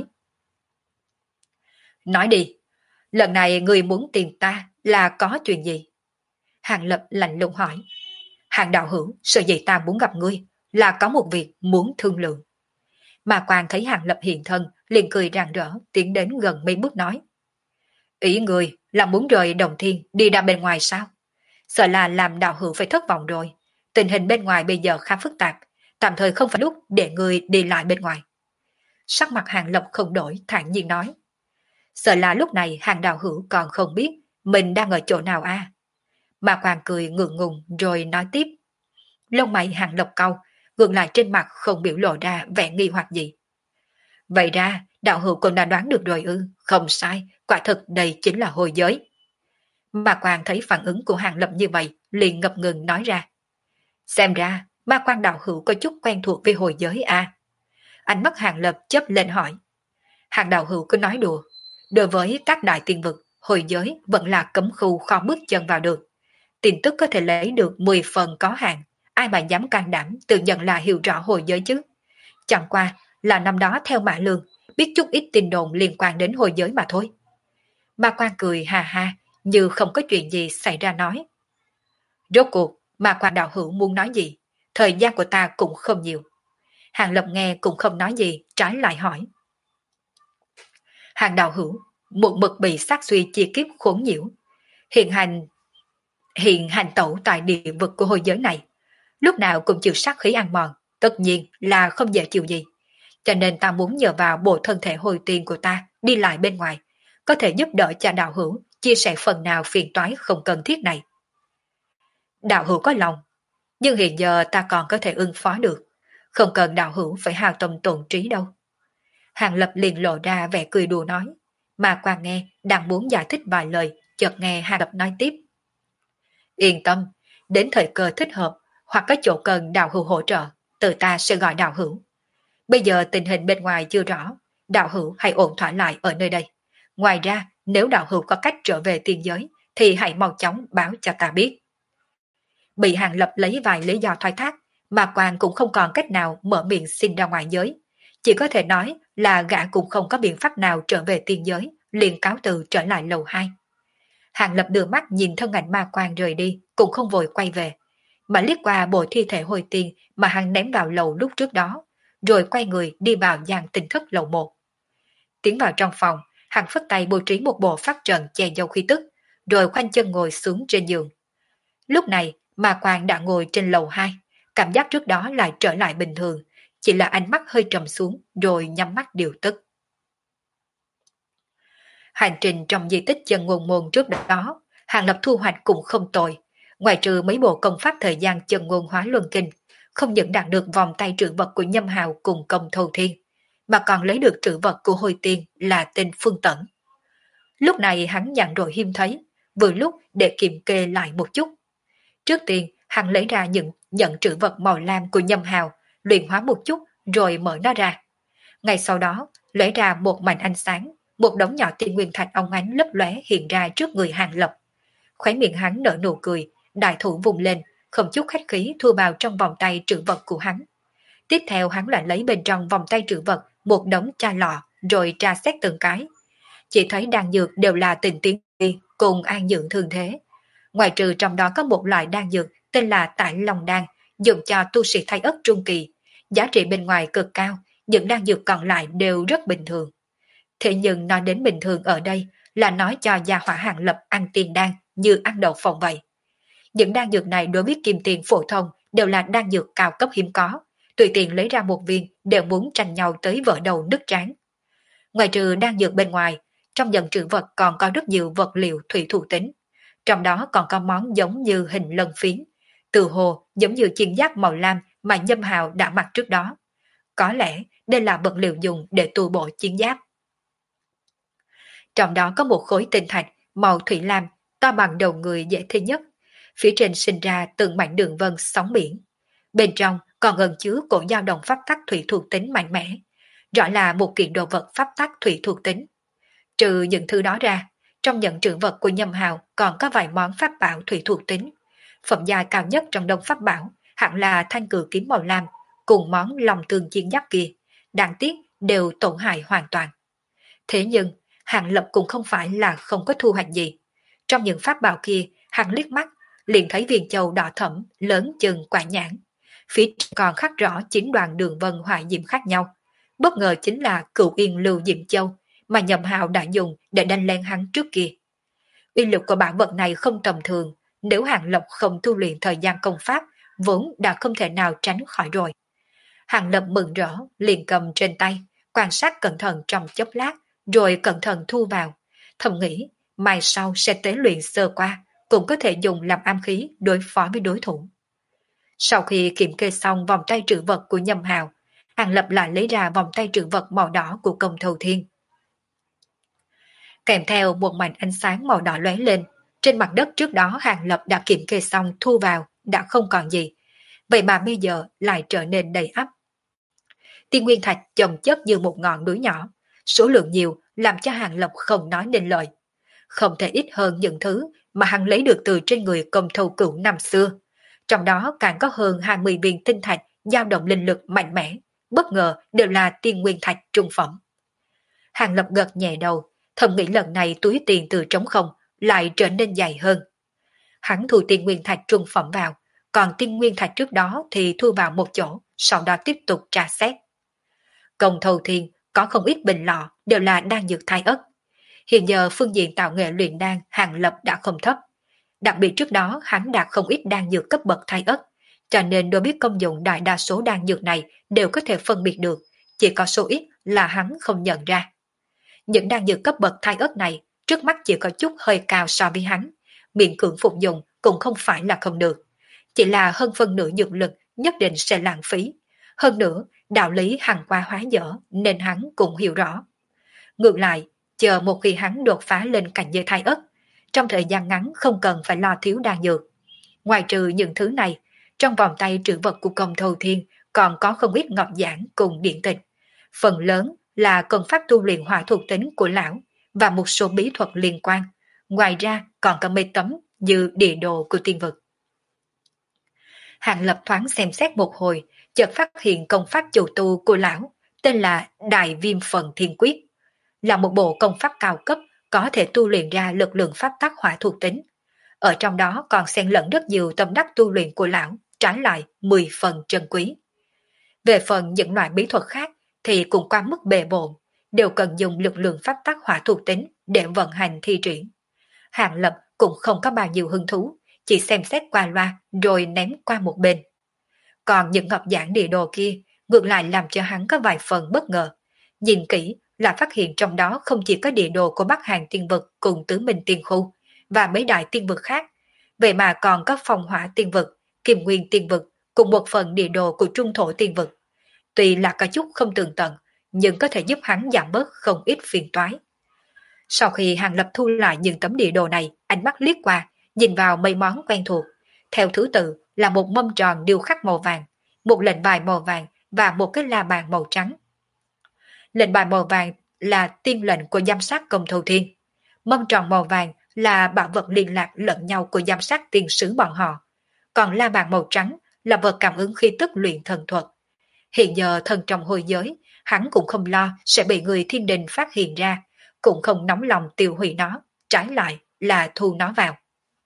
Nói đi, lần này người muốn tìm ta là có chuyện gì? Hàng Lập lạnh lùng hỏi. Hàng đạo hữu, sợ gì ta muốn gặp ngươi, là có một việc muốn thương lượng. Ma Quang thấy Hàng Lập hiện thân, liền cười rạng rỡ, tiến đến gần mấy bước nói. Ý người là muốn rời Đồng Thiên đi ra bên ngoài sao? Sợ là làm đạo hữu phải thất vọng rồi. Tình hình bên ngoài bây giờ khá phức tạp, tạm thời không phải lúc để người đi lại bên ngoài. Sắc mặt Hàng Lập không đổi, thản nhiên nói. Sợ là lúc này Hàng đạo hữu còn không biết mình đang ở chỗ nào à? Ma Quang cười ngượng ngùng rồi nói tiếp. Lông mày Hàng Lập cau, ngược lại trên mặt không biểu lộ ra vẻ nghi hoặc gì. Vậy ra, đạo hữu cũng đã đoán được rồi ư? Không sai, quả thực đây chính là hồi giới. Ma Quang thấy phản ứng của Hàng Lập như vậy, liền ngập ngừng nói ra. Xem ra, Ma Quang đạo hữu có chút quen thuộc với hồi giới à? Ánh mắt Hàng Lập chớp lên hỏi. Hàng đạo hữu cứ nói đùa. Đối với các đại tiên vực, hồi giới vẫn là cấm khu khó bước chân vào được. Tin tức có thể lấy được 10 phần có hạn. Ai mà dám can đảm tự nhận là hiểu rõ hồi giới chứ. Chẳng qua là năm đó theo Mã Lương, biết chút ít tin đồn liên quan đến hồi giới mà thôi. Ma Quan cười hà ha, như không có chuyện gì xảy ra nói. Rốt cuộc, Ma Quan đạo hữu muốn nói gì? Thời gian của ta cũng không nhiều. Hàng Lập nghe cũng không nói gì, trái lại hỏi. Hàng đạo hữu, một mực bị sát suy chia kiếp khốn nhiễu. Hiện hành tẩu tại địa vực của hồi giới này. Lúc nào cũng chịu sát khí ăn mòn, tất nhiên là không dễ chịu gì. Cho nên ta muốn nhờ vào bộ thân thể hồi tiên của ta đi lại bên ngoài, có thể giúp đỡ cho đạo hữu chia sẻ phần nào phiền toái không cần thiết này. Đạo hữu có lòng, nhưng hiện giờ ta còn có thể ứng phó được, không cần đạo hữu phải hao tâm tổn trí đâu. Hàng Lập liền lộ ra vẻ cười đùa nói, mà Quan nghe đang muốn giải thích vài lời, chợt nghe Hàng Lập nói tiếp. Yên tâm, đến thời cơ thích hợp, hoặc có chỗ cần đạo hữu hỗ trợ, từ ta sẽ gọi đạo hữu. Bây giờ tình hình bên ngoài chưa rõ, đạo hữu hãy ổn thỏa lại ở nơi đây. Ngoài ra, nếu đạo hữu có cách trở về tiên giới, thì hãy mau chóng báo cho ta biết. Bị Hàng Lập lấy vài lý do thoái thác, mà Quan cũng không còn cách nào mở miệng xin ra ngoài giới. Chỉ có thể nói là gã cũng không có biện pháp nào trở về tiên giới, liền cáo từ trở lại lầu 2. Hàng Lập đưa mắt nhìn thân ảnh ma quan rời đi, cũng không vội quay về, mà liếc qua bộ thi thể hồi tiên mà hắn ném vào lầu lúc trước đó, rồi quay người đi vào gian tinh thất lầu 1. Tiến vào trong phòng, hắn phất tay bố trí một bộ pháp trận che giấu khí tức, rồi khoanh chân ngồi xuống trên giường. Lúc này, ma quan đã ngồi trên lầu 2, cảm giác trước đó lại trở lại bình thường, chỉ là ánh mắt hơi trầm xuống rồi nhắm mắt điều tức. Hành trình trong di tích chân ngôn môn trước đó, Hàng Lập thu hoạch cũng không tồi. Ngoài trừ mấy bộ công pháp thời gian chân ngôn hóa luân kinh, không những đạt được vòng tay trữ vật của Nhâm Hào cùng Công Thâu Thiên, mà còn lấy được trữ vật của Hồi Tiên là tên Phương Tẩn. Lúc này hắn nhàn rỗi hiếm thấy, vừa lúc để kiểm kê lại một chút. Trước tiên, hắn lấy ra những nhận trữ vật màu lam của Nhâm Hào, luyện hóa một chút rồi mở nó ra. Ngay sau đó, lấy ra một mảnh ánh sáng, một đống nhỏ tiên nguyên thạch óng ánh lấp lóe hiện ra trước người Hàng Lập. Khóe miệng hắn nở nụ cười, đại thủ vùng lên, không chút khách khí thu vào trong vòng tay trữ vật của hắn. Tiếp theo hắn lại lấy bên trong vòng tay trữ vật một đống chai lọ, rồi tra xét từng cái. Chỉ thấy đan dược đều là tình tiến cùng an dưỡng thương thế. Ngoài trừ trong đó có một loại đan dược tên là Tại Long Đan, dùng cho tu sĩ thay ất trung kỳ. Giá trị bên ngoài cực cao, những đan dược còn lại đều rất bình thường. Thế nhưng nói đến bình thường ở đây là nói cho gia hỏa Hàng Lập ăn tiền đan như ăn đậu phộng vậy. Những đan dược này đối với kim tiền phổ thông đều là đan dược cao cấp hiếm có, tùy tiện lấy ra một viên đều muốn tranh nhau tới vỡ đầu nứt trán. Ngoài trừ đan dược bên ngoài, trong nhận trữ vật còn có rất nhiều vật liệu thủy thủ tính. Trong đó còn có món giống như hình lân phiến, từ hồ giống như chiên giáp màu lam mà Nhâm Hào đã mặc trước đó. Có lẽ đây là vật liệu dùng để tu bổ chiến giáp. Trong đó có một khối tinh thạch màu thủy lam to bằng đầu người dễ thấy nhất. Phía trên sinh ra từng mảnh đường vân sóng biển. Bên trong còn gần chứa cổ dao động pháp tắc thủy thuộc tính mạnh mẽ. Rõ là một kiện đồ vật pháp tắc thủy thuộc tính. Trừ những thứ đó ra, trong nhận trữ vật của Nhâm Hào còn có vài món pháp bảo thủy thuộc tính. Phẩm giai cao nhất trong đông pháp bảo hẳn là thanh cử kiếm màu lam cùng món lòng tương chiến giáp kia. Đáng tiếc đều tổn hại hoàn toàn. Thế nhưng, Hàng Lập cũng không phải là không có thu hoạch gì. Trong những pháp bảo kia, hắn liếc mắt, liền thấy viên châu đỏ thẫm, lớn chừng quả nhãn. Phía trên còn khắc rõ 9 đoạn đường vân hoại diệm khác nhau. Bất ngờ chính là Cửu Yên Lưu Diệm Châu mà Nhậm Hào đã dùng để đánh lên hắn trước kia. Uy lực của bảo vật này không tầm thường, nếu Hàng Lập không tu luyện thời gian công pháp, vốn đã không thể nào tránh khỏi rồi. Hàng Lập mừng rỡ, liền cầm trên tay, quan sát cẩn thận trong chốc lát, rồi cẩn thận thu vào, thầm nghĩ mai sau sẽ tế luyện sơ qua, cũng có thể dùng làm am khí đối phó với đối thủ. Sau khi kiểm kê xong vòng tay trữ vật của Nhâm Hào, Hàng Lập lại lấy ra vòng tay trữ vật màu đỏ của Công Thâu Thiên. Kèm theo một mảnh ánh sáng màu đỏ lóe lên, trên mặt đất trước đó Hàng Lập đã kiểm kê xong thu vào, đã không còn gì. Vậy mà bây giờ lại trở nên đầy ắp. Tiên nguyên thạch chồng chất như một ngọn núi nhỏ, số lượng nhiều làm cho Hàng Lập không nói nên lời. Không thể ít hơn những thứ mà hắn lấy được từ trên người công thâu cửu năm xưa. Trong đó càng có hơn 20 viên tinh thạch dao động linh lực mạnh mẽ, bất ngờ đều là tiên nguyên thạch trung phẩm. Hàng Lập gật nhẹ đầu, thầm nghĩ lần này túi tiền từ trống không lại trở nên dày hơn. Hắn thu tiên nguyên thạch trung phẩm vào, còn tiên nguyên thạch trước đó thì thu vào một chỗ, sau đó tiếp tục tra xét. Công thâu thiên có không ít bình lọ đều là đan dược thai ất. Hiện giờ phương diện tạo nghệ luyện đan Hàng Lập đã không thấp. Đặc biệt trước đó hắn đạt không ít đan dược cấp bậc thai ất, cho nên đối biết công dụng đại đa số đan dược này đều có thể phân biệt được, chỉ có số ít là hắn không nhận ra. Những đan dược cấp bậc thai ất này trước mắt chỉ có chút hơi cao so với hắn, miễn cưỡng phục dụng cũng không phải là không được, chỉ là hơn phân nửa dược lực nhất định sẽ lãng phí. Hơn nữa, đạo lý hằng qua hóa dở nên hắn cũng hiểu rõ. Ngược lại, chờ một khi hắn đột phá lên cảnh giới thai ất, trong thời gian ngắn không cần phải lo thiếu đan dược. Ngoài trừ những thứ này, trong vòng tay trữ vật của công thâu thiên còn có không ít ngọc giản cùng điện tịch. Phần lớn là công pháp tu luyện hỏa thuộc tính của lão và một số bí thuật liên quan. Ngoài ra còn có mấy tấm như địa đồ của tiên vực. Hàng Lập thoáng xem xét một hồi, chợt phát hiện công pháp chủ tu của lão, tên là Đại Viêm Phần Thiên Quyết, là một bộ công pháp cao cấp có thể tu luyện ra lực lượng pháp tắc hỏa thuộc tính. Ở trong đó còn xen lẫn rất nhiều tâm đắc tu luyện của lão, trái lại 10 phần trân quý. Về phần những loại bí thuật khác thì cũng quá mức bề bộn, đều cần dùng lực lượng pháp tắc hỏa thuộc tính để vận hành thi triển. Hàng Lập cũng không có bao nhiêu hứng thú, chỉ xem xét qua loa rồi ném qua một bên. Còn những ngọc giản địa đồ kia ngược lại làm cho hắn có vài phần bất ngờ. Nhìn kỹ là phát hiện trong đó không chỉ có địa đồ của Bắc Hàn tiên vực cùng Tứ Minh tiên khu và mấy đại tiên vực khác, vậy mà còn có phong hỏa tiên vực, Kim Nguyên tiên vực cùng một phần địa đồ của Trung Thổ tiên vực. Tuy là có chút không tường tận, nhưng có thể giúp hắn giảm bớt không ít phiền toái. Sau khi Hàng Lập thu lại những tấm địa đồ này, ánh mắt liếc qua, nhìn vào mấy món quen thuộc. Theo thứ tự là một mâm tròn điêu khắc màu vàng, một lệnh bài màu vàng và một cái la bàn màu trắng. Lệnh bài màu vàng là tiên lệnh của giám sát công thâu thiên. Mâm tròn màu vàng là bảo vật liên lạc lẫn nhau của giám sát tiên sứ bọn họ. Còn la bàn màu trắng là vật cảm ứng khí tức luyện thần thuật. Hiện giờ thần trong hôi giới, hắn cũng không lo sẽ bị người thiên đình phát hiện ra, cũng không nóng lòng tiêu hủy nó, trái lại là thu nó vào.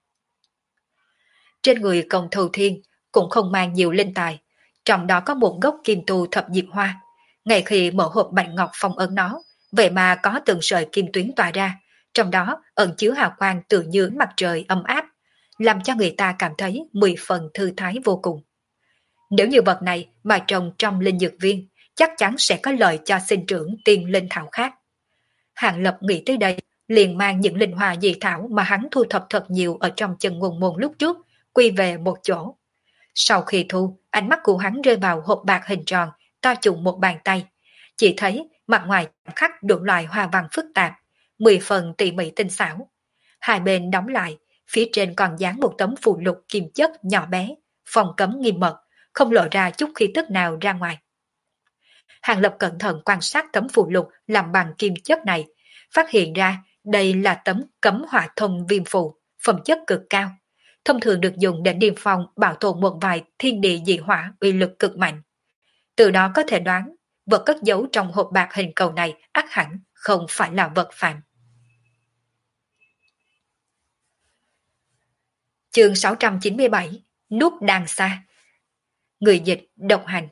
Trên người công thâu thiên cũng không mang nhiều linh tài, trong đó có một gốc kim tu thập diệp hoa. Ngay khi mở hộp bạch ngọc phong ấn nó, vậy mà có từng sợi kim tuyến tỏa ra, trong đó ẩn chứa hào quang tự như mặt trời ấm áp, làm cho người ta cảm thấy 10 phần thư thái vô cùng. Nếu như vật này mà trồng trong linh dược viên, chắc chắn sẽ có lợi cho sinh trưởng tiên linh thảo khác. Hàng Lập nghĩ tới đây, liền mang những linh hoa dị thảo mà hắn thu thập thật nhiều ở trong chân ngôn môn lúc trước, quy về một chỗ. Sau khi thu, ánh mắt của hắn rơi vào hộp bạc hình tròn, to chừng một bàn tay. Chỉ thấy mặt ngoài khắc đủ loại hoa văn phức tạp, 10 phần tỉ mỉ tinh xảo. Hai bên đóng lại, phía trên còn dán một tấm phù lục kim chất nhỏ bé, phòng cấm nghiêm mật, không lộ ra chút khí tức nào ra ngoài. Hàng Lập cẩn thận quan sát tấm phù lục làm bằng kim chất này, phát hiện ra đây là tấm cấm hỏa thông viêm phù, phẩm chất cực cao. Thông thường được dùng để điềm phòng bảo tồn một vài thiên địa dị hỏa uy lực cực mạnh. Từ đó có thể đoán, vật cất giấu trong hộp bạc hình cầu này ắt hẳn không phải là vật phàm. Chương 697, Nút đàng xa. Người dịch độc hành.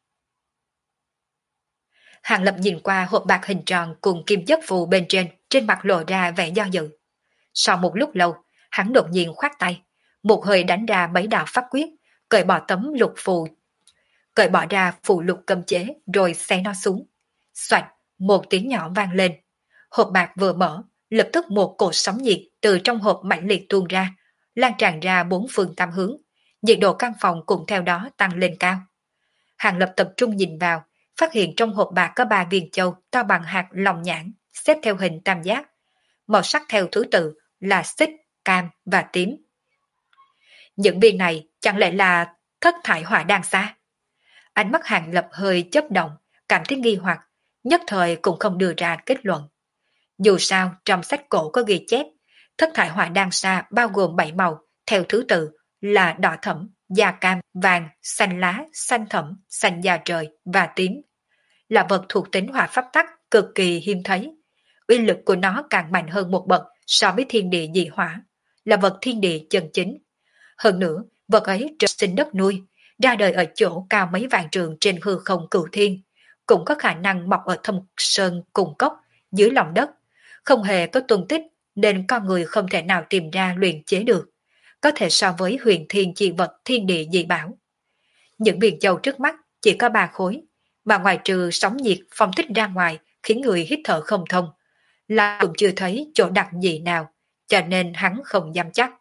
Hàng Lập nhìn qua hộp bạc hình tròn cùng kim chất phù bên trên mặt lộ ra vẻ do dự. Sau một lúc lâu, hắn đột nhiên khoát tay, một hơi đánh ra mấy đạo pháp quyết, cởi bỏ tấm lục phù, cởi bỏ ra phù lục cấm chế rồi xé nó xuống. Xoạch, một tiếng nhỏ vang lên. Hộp bạc vừa mở, lập tức một cột sóng nhiệt từ trong hộp mãnh liệt tuôn ra, lan tràn ra bốn phương tám hướng. Nhiệt độ căn phòng cũng theo đó tăng lên cao. Hàng Lập tập trung nhìn vào, phát hiện trong hộp bạc có 3 viên châu to bằng hạt lòng nhãn, xếp theo hình tam giác. Màu sắc theo thứ tự là xích, cam và tím. Những viên này chẳng lẽ là thất thải hỏa đan xa? Ánh mắt Hàng Lập hơi chớp động, cảm thấy nghi hoặc, nhất thời cũng không đưa ra kết luận. Dù sao, trong sách cổ có ghi chép, thất thải hỏa đan sa bao gồm 7 màu, theo thứ tự là đỏ thẫm, da cam, vàng, xanh lá, xanh thẫm, xanh da trời và tím. Là vật thuộc tính hỏa pháp tắc cực kỳ hiếm thấy. Uy lực của nó càng mạnh hơn một bậc so với thiên địa dị hỏa, là vật thiên địa chân chính. Hơn nữa, vật ấy trời sinh đất nuôi, ra đời ở chỗ cao mấy vạn trường trên hư không cửu thiên, cũng có khả năng mọc ở thâm sơn cùng cốc, dưới lòng đất, không hề có tung tích nên con người không thể nào tìm ra luyện chế được, có thể so với huyền thiên chi vật thiên địa dị bảo. Những viên châu trước mắt chỉ có 3 khối, mà ngoài trừ sóng nhiệt phong thích ra ngoài khiến người hít thở không thông, là cũng chưa thấy chỗ đặc dị nào, cho nên hắn không dám chắc.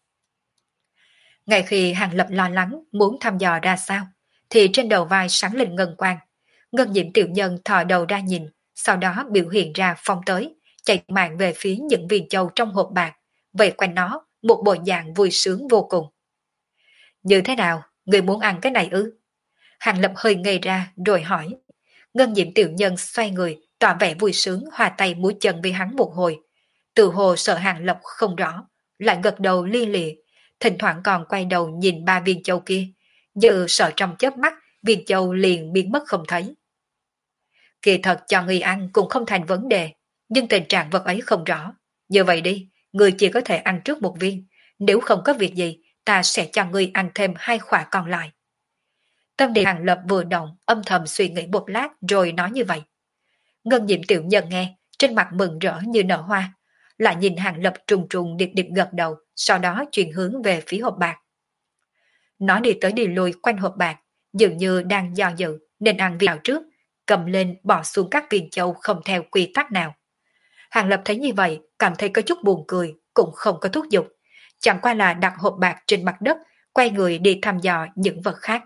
Ngay khi Hàng Lập lo lắng muốn thăm dò ra sao, thì trên đầu vai sáng lên ngân quang. Ngân diệm tiểu nhân thò đầu ra nhìn, sau đó biểu hiện ra phong tới, chạy mạng về phía những viên châu trong hộp bạc, vây quanh nó một bộ dạng vui sướng vô cùng. Như thế nào, người muốn ăn cái này ư? Hàng Lập hơi ngây ra rồi hỏi. Ngân diệm tiểu nhân xoay người, tỏ vẻ vui sướng hòa tay múa chân với hắn một hồi. Từ hồ sợ Hàng Lập không rõ, lại gật đầu li lịa, thỉnh thoảng còn quay đầu nhìn 3 viên châu kia, dự sợ trong chớp mắt viên châu liền biến mất không thấy. Kỳ thật cho người ăn cũng không thành vấn đề, nhưng tình trạng vật ấy không rõ. Như vậy đi, người chỉ có thể ăn trước một viên, nếu không có việc gì, ta sẽ cho người ăn thêm 2 khỏa còn lại. Tâm địa Hàng Lập vừa động, âm thầm suy nghĩ một lát rồi nói như vậy. Ngân diệm tiểu nhân nghe, trên mặt mừng rỡ như nở hoa, lại nhìn Hàng Lập trùng trùng điệp điệp gật đầu, sau đó chuyển hướng về phía hộp bạc. Nó đi tới đi lui quanh hộp bạc, dường như đang do dự nên ăn viên nào trước, cầm lên bỏ xuống các viên châu không theo quy tắc nào. Hàng Lập thấy như vậy, cảm thấy có chút buồn cười, cũng không có thúc giục, chẳng qua là đặt hộp bạc trên mặt đất, quay người đi thăm dò những vật khác.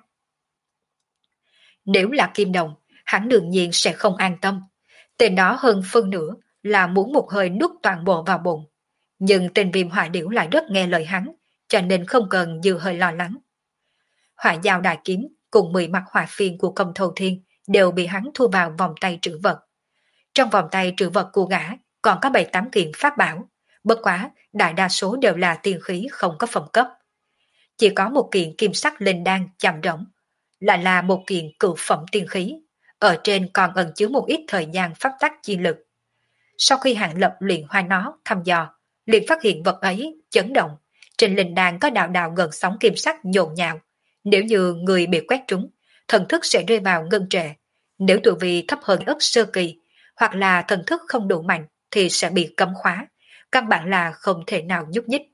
Nếu là kim đồng, hắn đương nhiên sẽ không an tâm. Tên đó hơn phân nửa là muốn một hơi nuốt toàn bộ vào bụng. Nhưng tên viêm hỏa điểu lại rất nghe lời hắn, cho nên không cần dư hơi lo lắng. Hỏa giao đại kiếm cùng 10 mặt hỏa phiên của công thâu thiên đều bị hắn thu vào vòng tay trữ vật. Trong vòng tay trữ vật của gã còn có 7-8 kiện pháp bảo, bất quá đại đa số đều là tiên khí không có phẩm cấp. Chỉ có một kiện kim sắc linh đan chạm rỗng, lại là một kiện cửu phẩm tiên khí, ở trên còn ẩn chứa một ít thời gian pháp tắc chi lực. Sau khi Hàng Lập luyện hoa nó thăm dò, liền phát hiện vật ấy chấn động, trên linh đan có đạo đạo gần sóng kim sắc nhộn nhạo. Nếu như người bị quét trúng, thần thức sẽ rơi vào ngân trệ. Nếu tu vi thấp hơn ức sơ kỳ, hoặc là thần thức không đủ mạnh thì sẽ bị cấm khóa, căn bản là không thể nào nhúc nhích.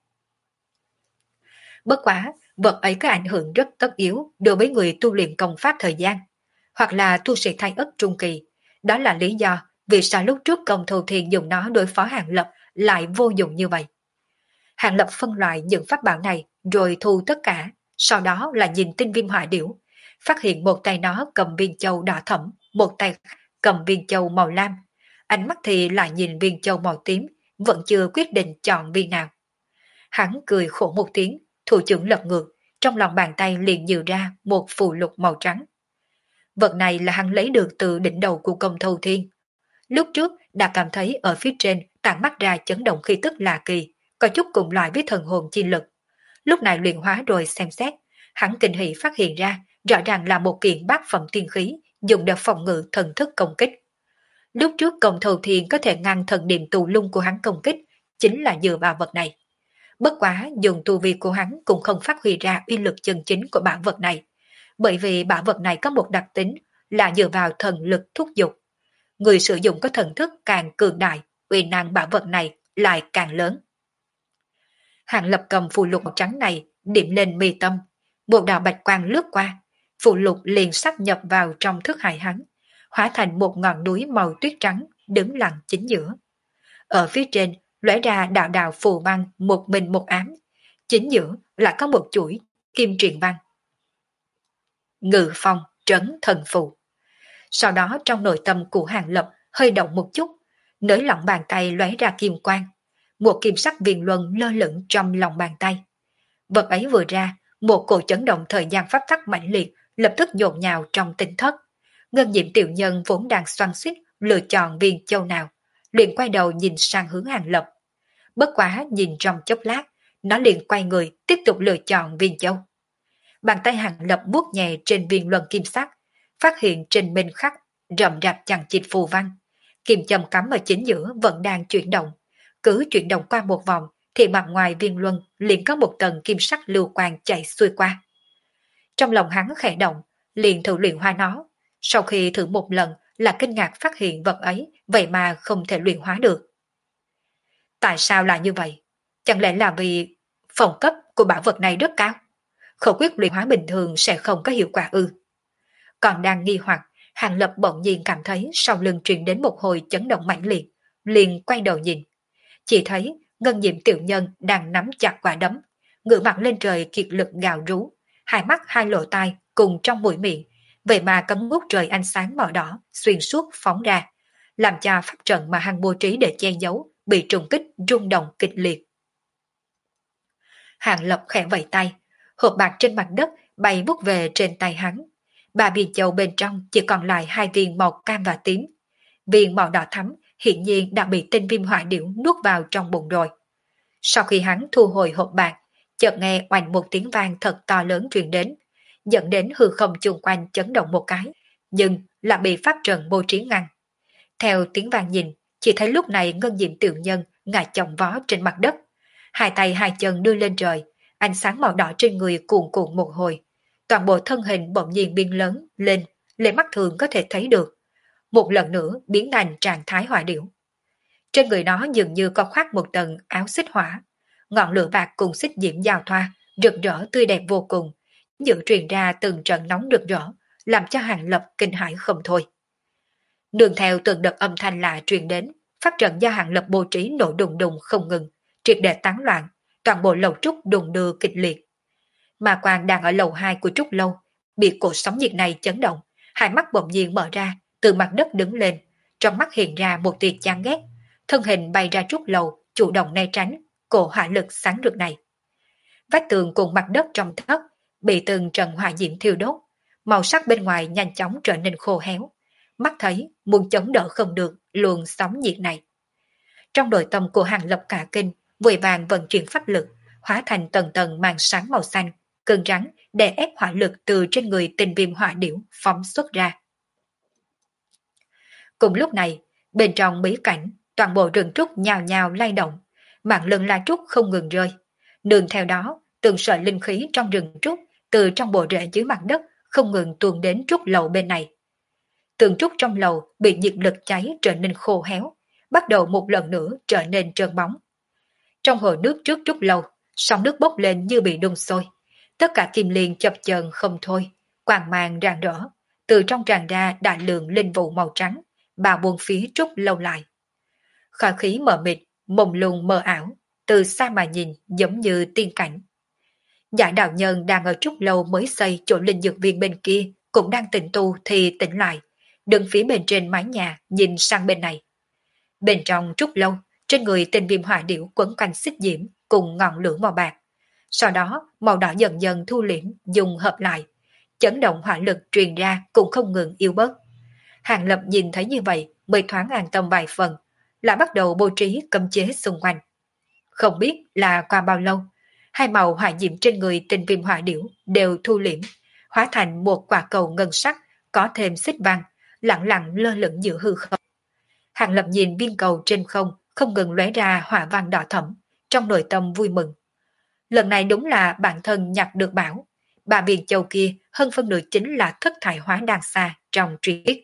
Bất quá, vật ấy có ảnh hưởng rất tất yếu đối với người tu luyện công pháp thời gian, hoặc là tu sĩ thái ất trung kỳ. Đó là lý do vì sao lúc trước công thâu thiên dùng nó đối phó Hàng Lập lại vô dụng như vậy. Hàng Lập phân loại những pháp bảo này rồi thu tất cả, sau đó là nhìn tinh viêm hỏa điểu, phát hiện một tay nó cầm viên châu đỏ thẫm, một tay cầm viên châu màu lam, ánh mắt thì lại nhìn viên châu màu tím, vẫn chưa quyết định chọn viên nào. Hắn cười khổ một tiếng, thủ trưởng lật ngược, trong lòng bàn tay liền nhừ ra một phù lục màu trắng. Vật này là hắn lấy được từ đỉnh đầu của công thâu thiên. Lúc trước đã cảm thấy ở phía trên tản mắt ra chấn động khí tức lạ kỳ, có chút cùng loại với thần hồn chi lực. Lúc này luyện hóa rồi xem xét, hắn kinh hỉ phát hiện ra rõ ràng là một kiện bát phẩm tiên khí dùng để phòng ngự thần thức công kích. Lúc trước công thâu thiên có thể ngăn thần niệm tù lung của hắn công kích chính là dựa vào vật này. Bất quá dùng tu vi của hắn cũng không phát huy ra uy lực chân chính của bảo vật này, bởi vì bảo vật này có một đặc tính là dựa vào thần lực thúc giục. Người sử dụng có thần thức càng cường đại, uy năng bảo vật này lại càng lớn. Hàng Lập cầm phù lục trắng này điểm lên mi tâm, một đạo bạch quang lướt qua, phù lục liền sắp nhập vào trong thức hải hắn, hóa thành một ngọn núi màu tuyết trắng đứng lặng chính giữa. Ở phía trên lóe ra đạo đạo phù văn một mình một ám, chính giữa là có một chuỗi kim truyền văn. Ngự phong trấn thần phù. Sau đó trong nội tâm của Hàng Lập hơi động một chút, nới lỏng bàn tay lóe ra kim quang, một kim sắc viền luân lơ lửng trong lòng bàn tay. Vật ấy vừa ra, một cổ chấn động thời gian pháp tắc mãnh liệt lập tức nhộn nhào trong tinh thất. Ngân diệm tiểu nhân vốn đang xoắn xuýt lựa chọn viên châu nào, liền quay đầu nhìn sang hướng Hàng Lập. Bất quá nhìn trong chốc lát, nó liền quay người tiếp tục lựa chọn viên châu. Bàn tay Hàng Lập vuốt nhẹ trên viên luân kim sắc, phát hiện trên minh khắc rậm rạp chằng chịt phù văn. Kim châm cắm ở chính giữa vẫn đang chuyển động. Cứ chuyển động qua một vòng thì mặt ngoài viên luân liền có một tầng kim sắc lưu quang chạy xuôi qua. Trong lòng hắn khẽ động, liền thử luyện hóa nó. Sau khi thử một lần là kinh ngạc phát hiện vật ấy vậy mà không thể luyện hóa được. Tại sao lại như vậy? Chẳng lẽ là vì phòng cấp của bảo vật này rất cao? Khẩu quyết luyện hóa bình thường sẽ không có hiệu quả ư? Còn đang nghi hoặc, Hàng Lập bỗng nhiên cảm thấy sau lưng truyền đến một hồi chấn động mãnh liệt, liền quay đầu nhìn. Chỉ thấy Ngân Diệm tiểu nhân đang nắm chặt quả đấm, ngửa mặt lên trời kiệt lực gào rú, hai mắt hai lỗ tai cùng trong mũi miệng, vậy mà cấm ngút trời ánh sáng màu đỏ xuyên suốt phóng ra, làm cho pháp trận mà hắn bố trí để che giấu bị trùng kích rung động kịch liệt. Hàng Lập khẽ vẫy tay, hộp bạc trên mặt đất bay vút về trên tay hắn. Ba viên châu bên trong chỉ còn lại hai viên màu cam và tím. Viên màu đỏ thắm hiển nhiên đã bị tinh viêm hỏa điểu nuốt vào trong bụng rồi. Sau khi hắn thu hồi hộp bạc, chợt nghe oanh một tiếng vang thật to lớn truyền đến, dẫn đến hư không chung quanh chấn động một cái, nhưng lại bị pháp trận bố trí ngăn. Theo tiếng vang nhìn, chỉ thấy lúc này Ngân Diệm tiểu nhân ngã chồng vó trên mặt đất, hai tay hai chân đưa lên trời, ánh sáng màu đỏ trên người cuồn cuộn một hồi, toàn bộ thân hình bỗng nhiên biến lớn lên, lên mắt thường có thể thấy được, một lần nữa biến thành trạng thái hỏa điểu. Trên người nó dường như có khoác một tầng áo xích hỏa, ngọn lửa bạc cùng xích diễm giao thoa, rực rỡ tươi đẹp vô cùng, dự truyền ra từng trận nóng rực rỡ, làm cho Hàng Lập kinh hãi không thôi. Đường theo từng đợt âm thanh lạ truyền đến, pháp trận do Hàng Lập bố trí nổ đùng đùng không ngừng, triệt để tán loạn, toàn bộ lầu trúc đùng đưa kịch liệt. Mà Quang đang ở lầu 2 của trúc lâu, bị cột sóng nhiệt này chấn động, hai mắt bỗng nhiên mở ra, từ mặt đất đứng lên, trong mắt hiện ra một tia chán ghét, thân hình bay ra trúc lầu, chủ động né tránh cổ hỏa lực sáng rực này. Vách tường cùng mặt đất trong thất bị từng trận hỏa diễm thiêu đốt, màu sắc bên ngoài nhanh chóng trở nên khô héo, mắt thấy muốn chống đỡ không được luồng sóng nhiệt này. Trong nội tâm của Hàng Lập cả kinh, vội vàng vận chuyển pháp lực, hóa thành tầng tầng màn sáng màu xanh, cứng rắn để ép hỏa lực từ trên người tinh viêm hỏa điểu phóng xuất ra. Cùng lúc này, bên trong bí cảnh, toàn bộ rừng trúc nhào nhào lay động, mạng lưng la trúc không ngừng rơi. Nương theo đó, từng sợi linh khí trong rừng trúc từ trong bộ rễ dưới mặt đất không ngừng tuôn đến trúc lầu bên này. Tường trúc trong lầu bị nhiệt lực cháy trở nên khô héo, bắt đầu một lần nữa trở nên trơn bóng. Trong hồ nước trước trúc lầu, sóng nước bốc lên như bị đun sôi. Tất cả kim liên chập chờn không thôi, quang mang rạng rỡ, từ trong tràn ra đại lượng linh vụ màu trắng, bao buông phía trúc lâu lại. Khói khí mờ mịt, mông lung mờ ảo, từ xa mà nhìn giống như tiên cảnh. Giả đạo nhân đang ở trúc lâu mới xây chỗ linh dược viên bên kia, cũng đang tĩnh tu thì tỉnh lại, đứng phía bên trên mái nhà nhìn sang bên này. Bên trong trúc lâu, trên người tinh viêm hỏa điểu quấn quanh xích diễm cùng ngọn lửa màu bạc. Sau đó, màu đỏ dần dần thu liễm, dùng hợp lại. Chấn động hỏa lực truyền ra cũng không ngừng yếu bớt. Hàng Lập nhìn thấy như vậy mới thoáng an tâm vài phần, lại bắt đầu bố trí cấm chế xung quanh. Không biết là qua bao lâu, hai màu hỏa diễm trên người tinh viêm hỏa điểu đều thu liễm, hóa thành một quả cầu ngân sắc, có thêm xích vàng, lặng lặng lơ lửng giữa hư không. Hàng Lập nhìn viên cầu trên không ngừng lóe ra hỏa vàng đỏ thẫm, trong nội tâm vui mừng. Lần này đúng là bản thân nhặt được bảo, bà viên châu kia hơn phân nửa chính là thất thải hóa đan xa trong truyền thuyết.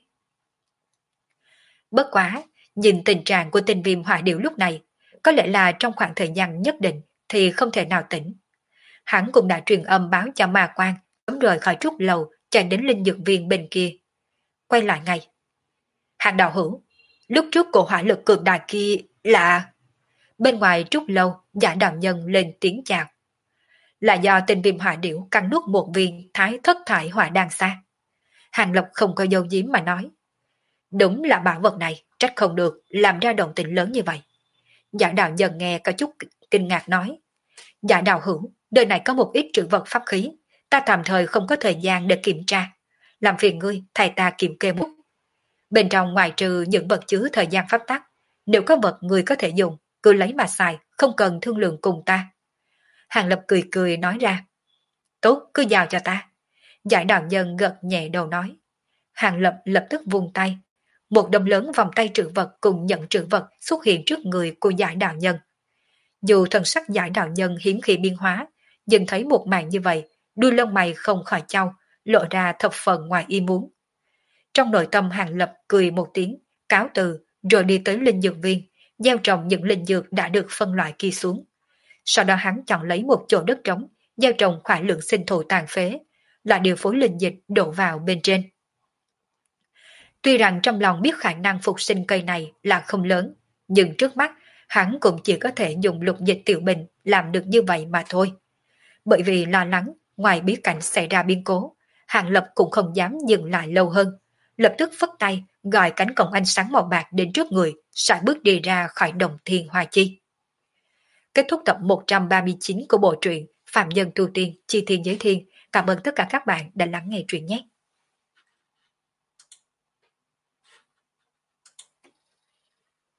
Bất quá, nhìn tình trạng của tinh viêm hỏa điểu lúc này, có lẽ là trong khoảng thời gian nhất định thì không thể nào tỉnh. Hắn cũng đã truyền âm báo cho Ma Quan, sớm rời khỏi trúc lầu, chạy đến linh dược viên bên kia. Quay lại ngay. Hàng đạo hữu, lúc trước cổ hỏa lực cường đại kia là... Bên ngoài trúc lâu, giả đạo nhân lên tiếng chào. Là do tinh viêm hỏa điểu cắn nuốt một viên thái thất thải hỏa đan xa. Hàng Lập không có dấu diếm mà nói. Đúng là bảo vật này, trách không được, làm ra động tĩnh lớn như vậy. Giả đạo nhân nghe có chút kinh ngạc nói. Giả đạo hữu, đời này có một ít trữ vật pháp khí, ta tạm thời không có thời gian để kiểm tra. Làm phiền ngươi, thầy ta kiểm kê một. Bên trong ngoài trừ những vật chứa thời gian pháp tắc, nếu có vật người có thể dùng, cứ lấy mà xài, không cần thương lượng cùng ta. Hàng Lập cười cười nói ra. Tốt, cứ giao cho ta. Giải đạo nhân gật nhẹ đầu nói. Hàng Lập lập tức vung tay. Một đồng lớn vòng tay trữ vật cùng nhận trữ vật xuất hiện trước người của giải đạo nhân. Dù thần sắc giải đạo nhân hiếm khi biên hóa, nhưng thấy một màn như vậy, đuôi lông mày không khỏi chau, lộ ra thập phần ngoài ý muốn. Trong nội tâm Hàng Lập cười một tiếng, cáo từ, rồi đi tới linh dược viên, gieo trồng những linh dược đã được phân loại kia xuống. Sau đó hắn chọn lấy một chỗ đất trống, gieo trồng khoản lượng sinh thụ tàn phế, là điều phối linh dịch đổ vào bên trên. Tuy rằng trong lòng biết khả năng phục sinh cây này là không lớn, nhưng trước mắt hắn cũng chỉ có thể dùng lục dịch tiểu bình làm được như vậy mà thôi. Bởi vì lo lắng, ngoài biết cảnh xảy ra biến cố, Hàng Lập cũng không dám dừng lại lâu hơn. Lập tức phất tay, gọi cánh cổng ánh sáng màu bạc đến trước người, sải bước đi ra khỏi đồng thiên hoa chi. Kết thúc tập 139 của bộ truyện Phạm Nhân Tu Tiên Chi Thiên Giới Thiên. Cảm ơn tất cả các bạn đã lắng nghe truyện nhé.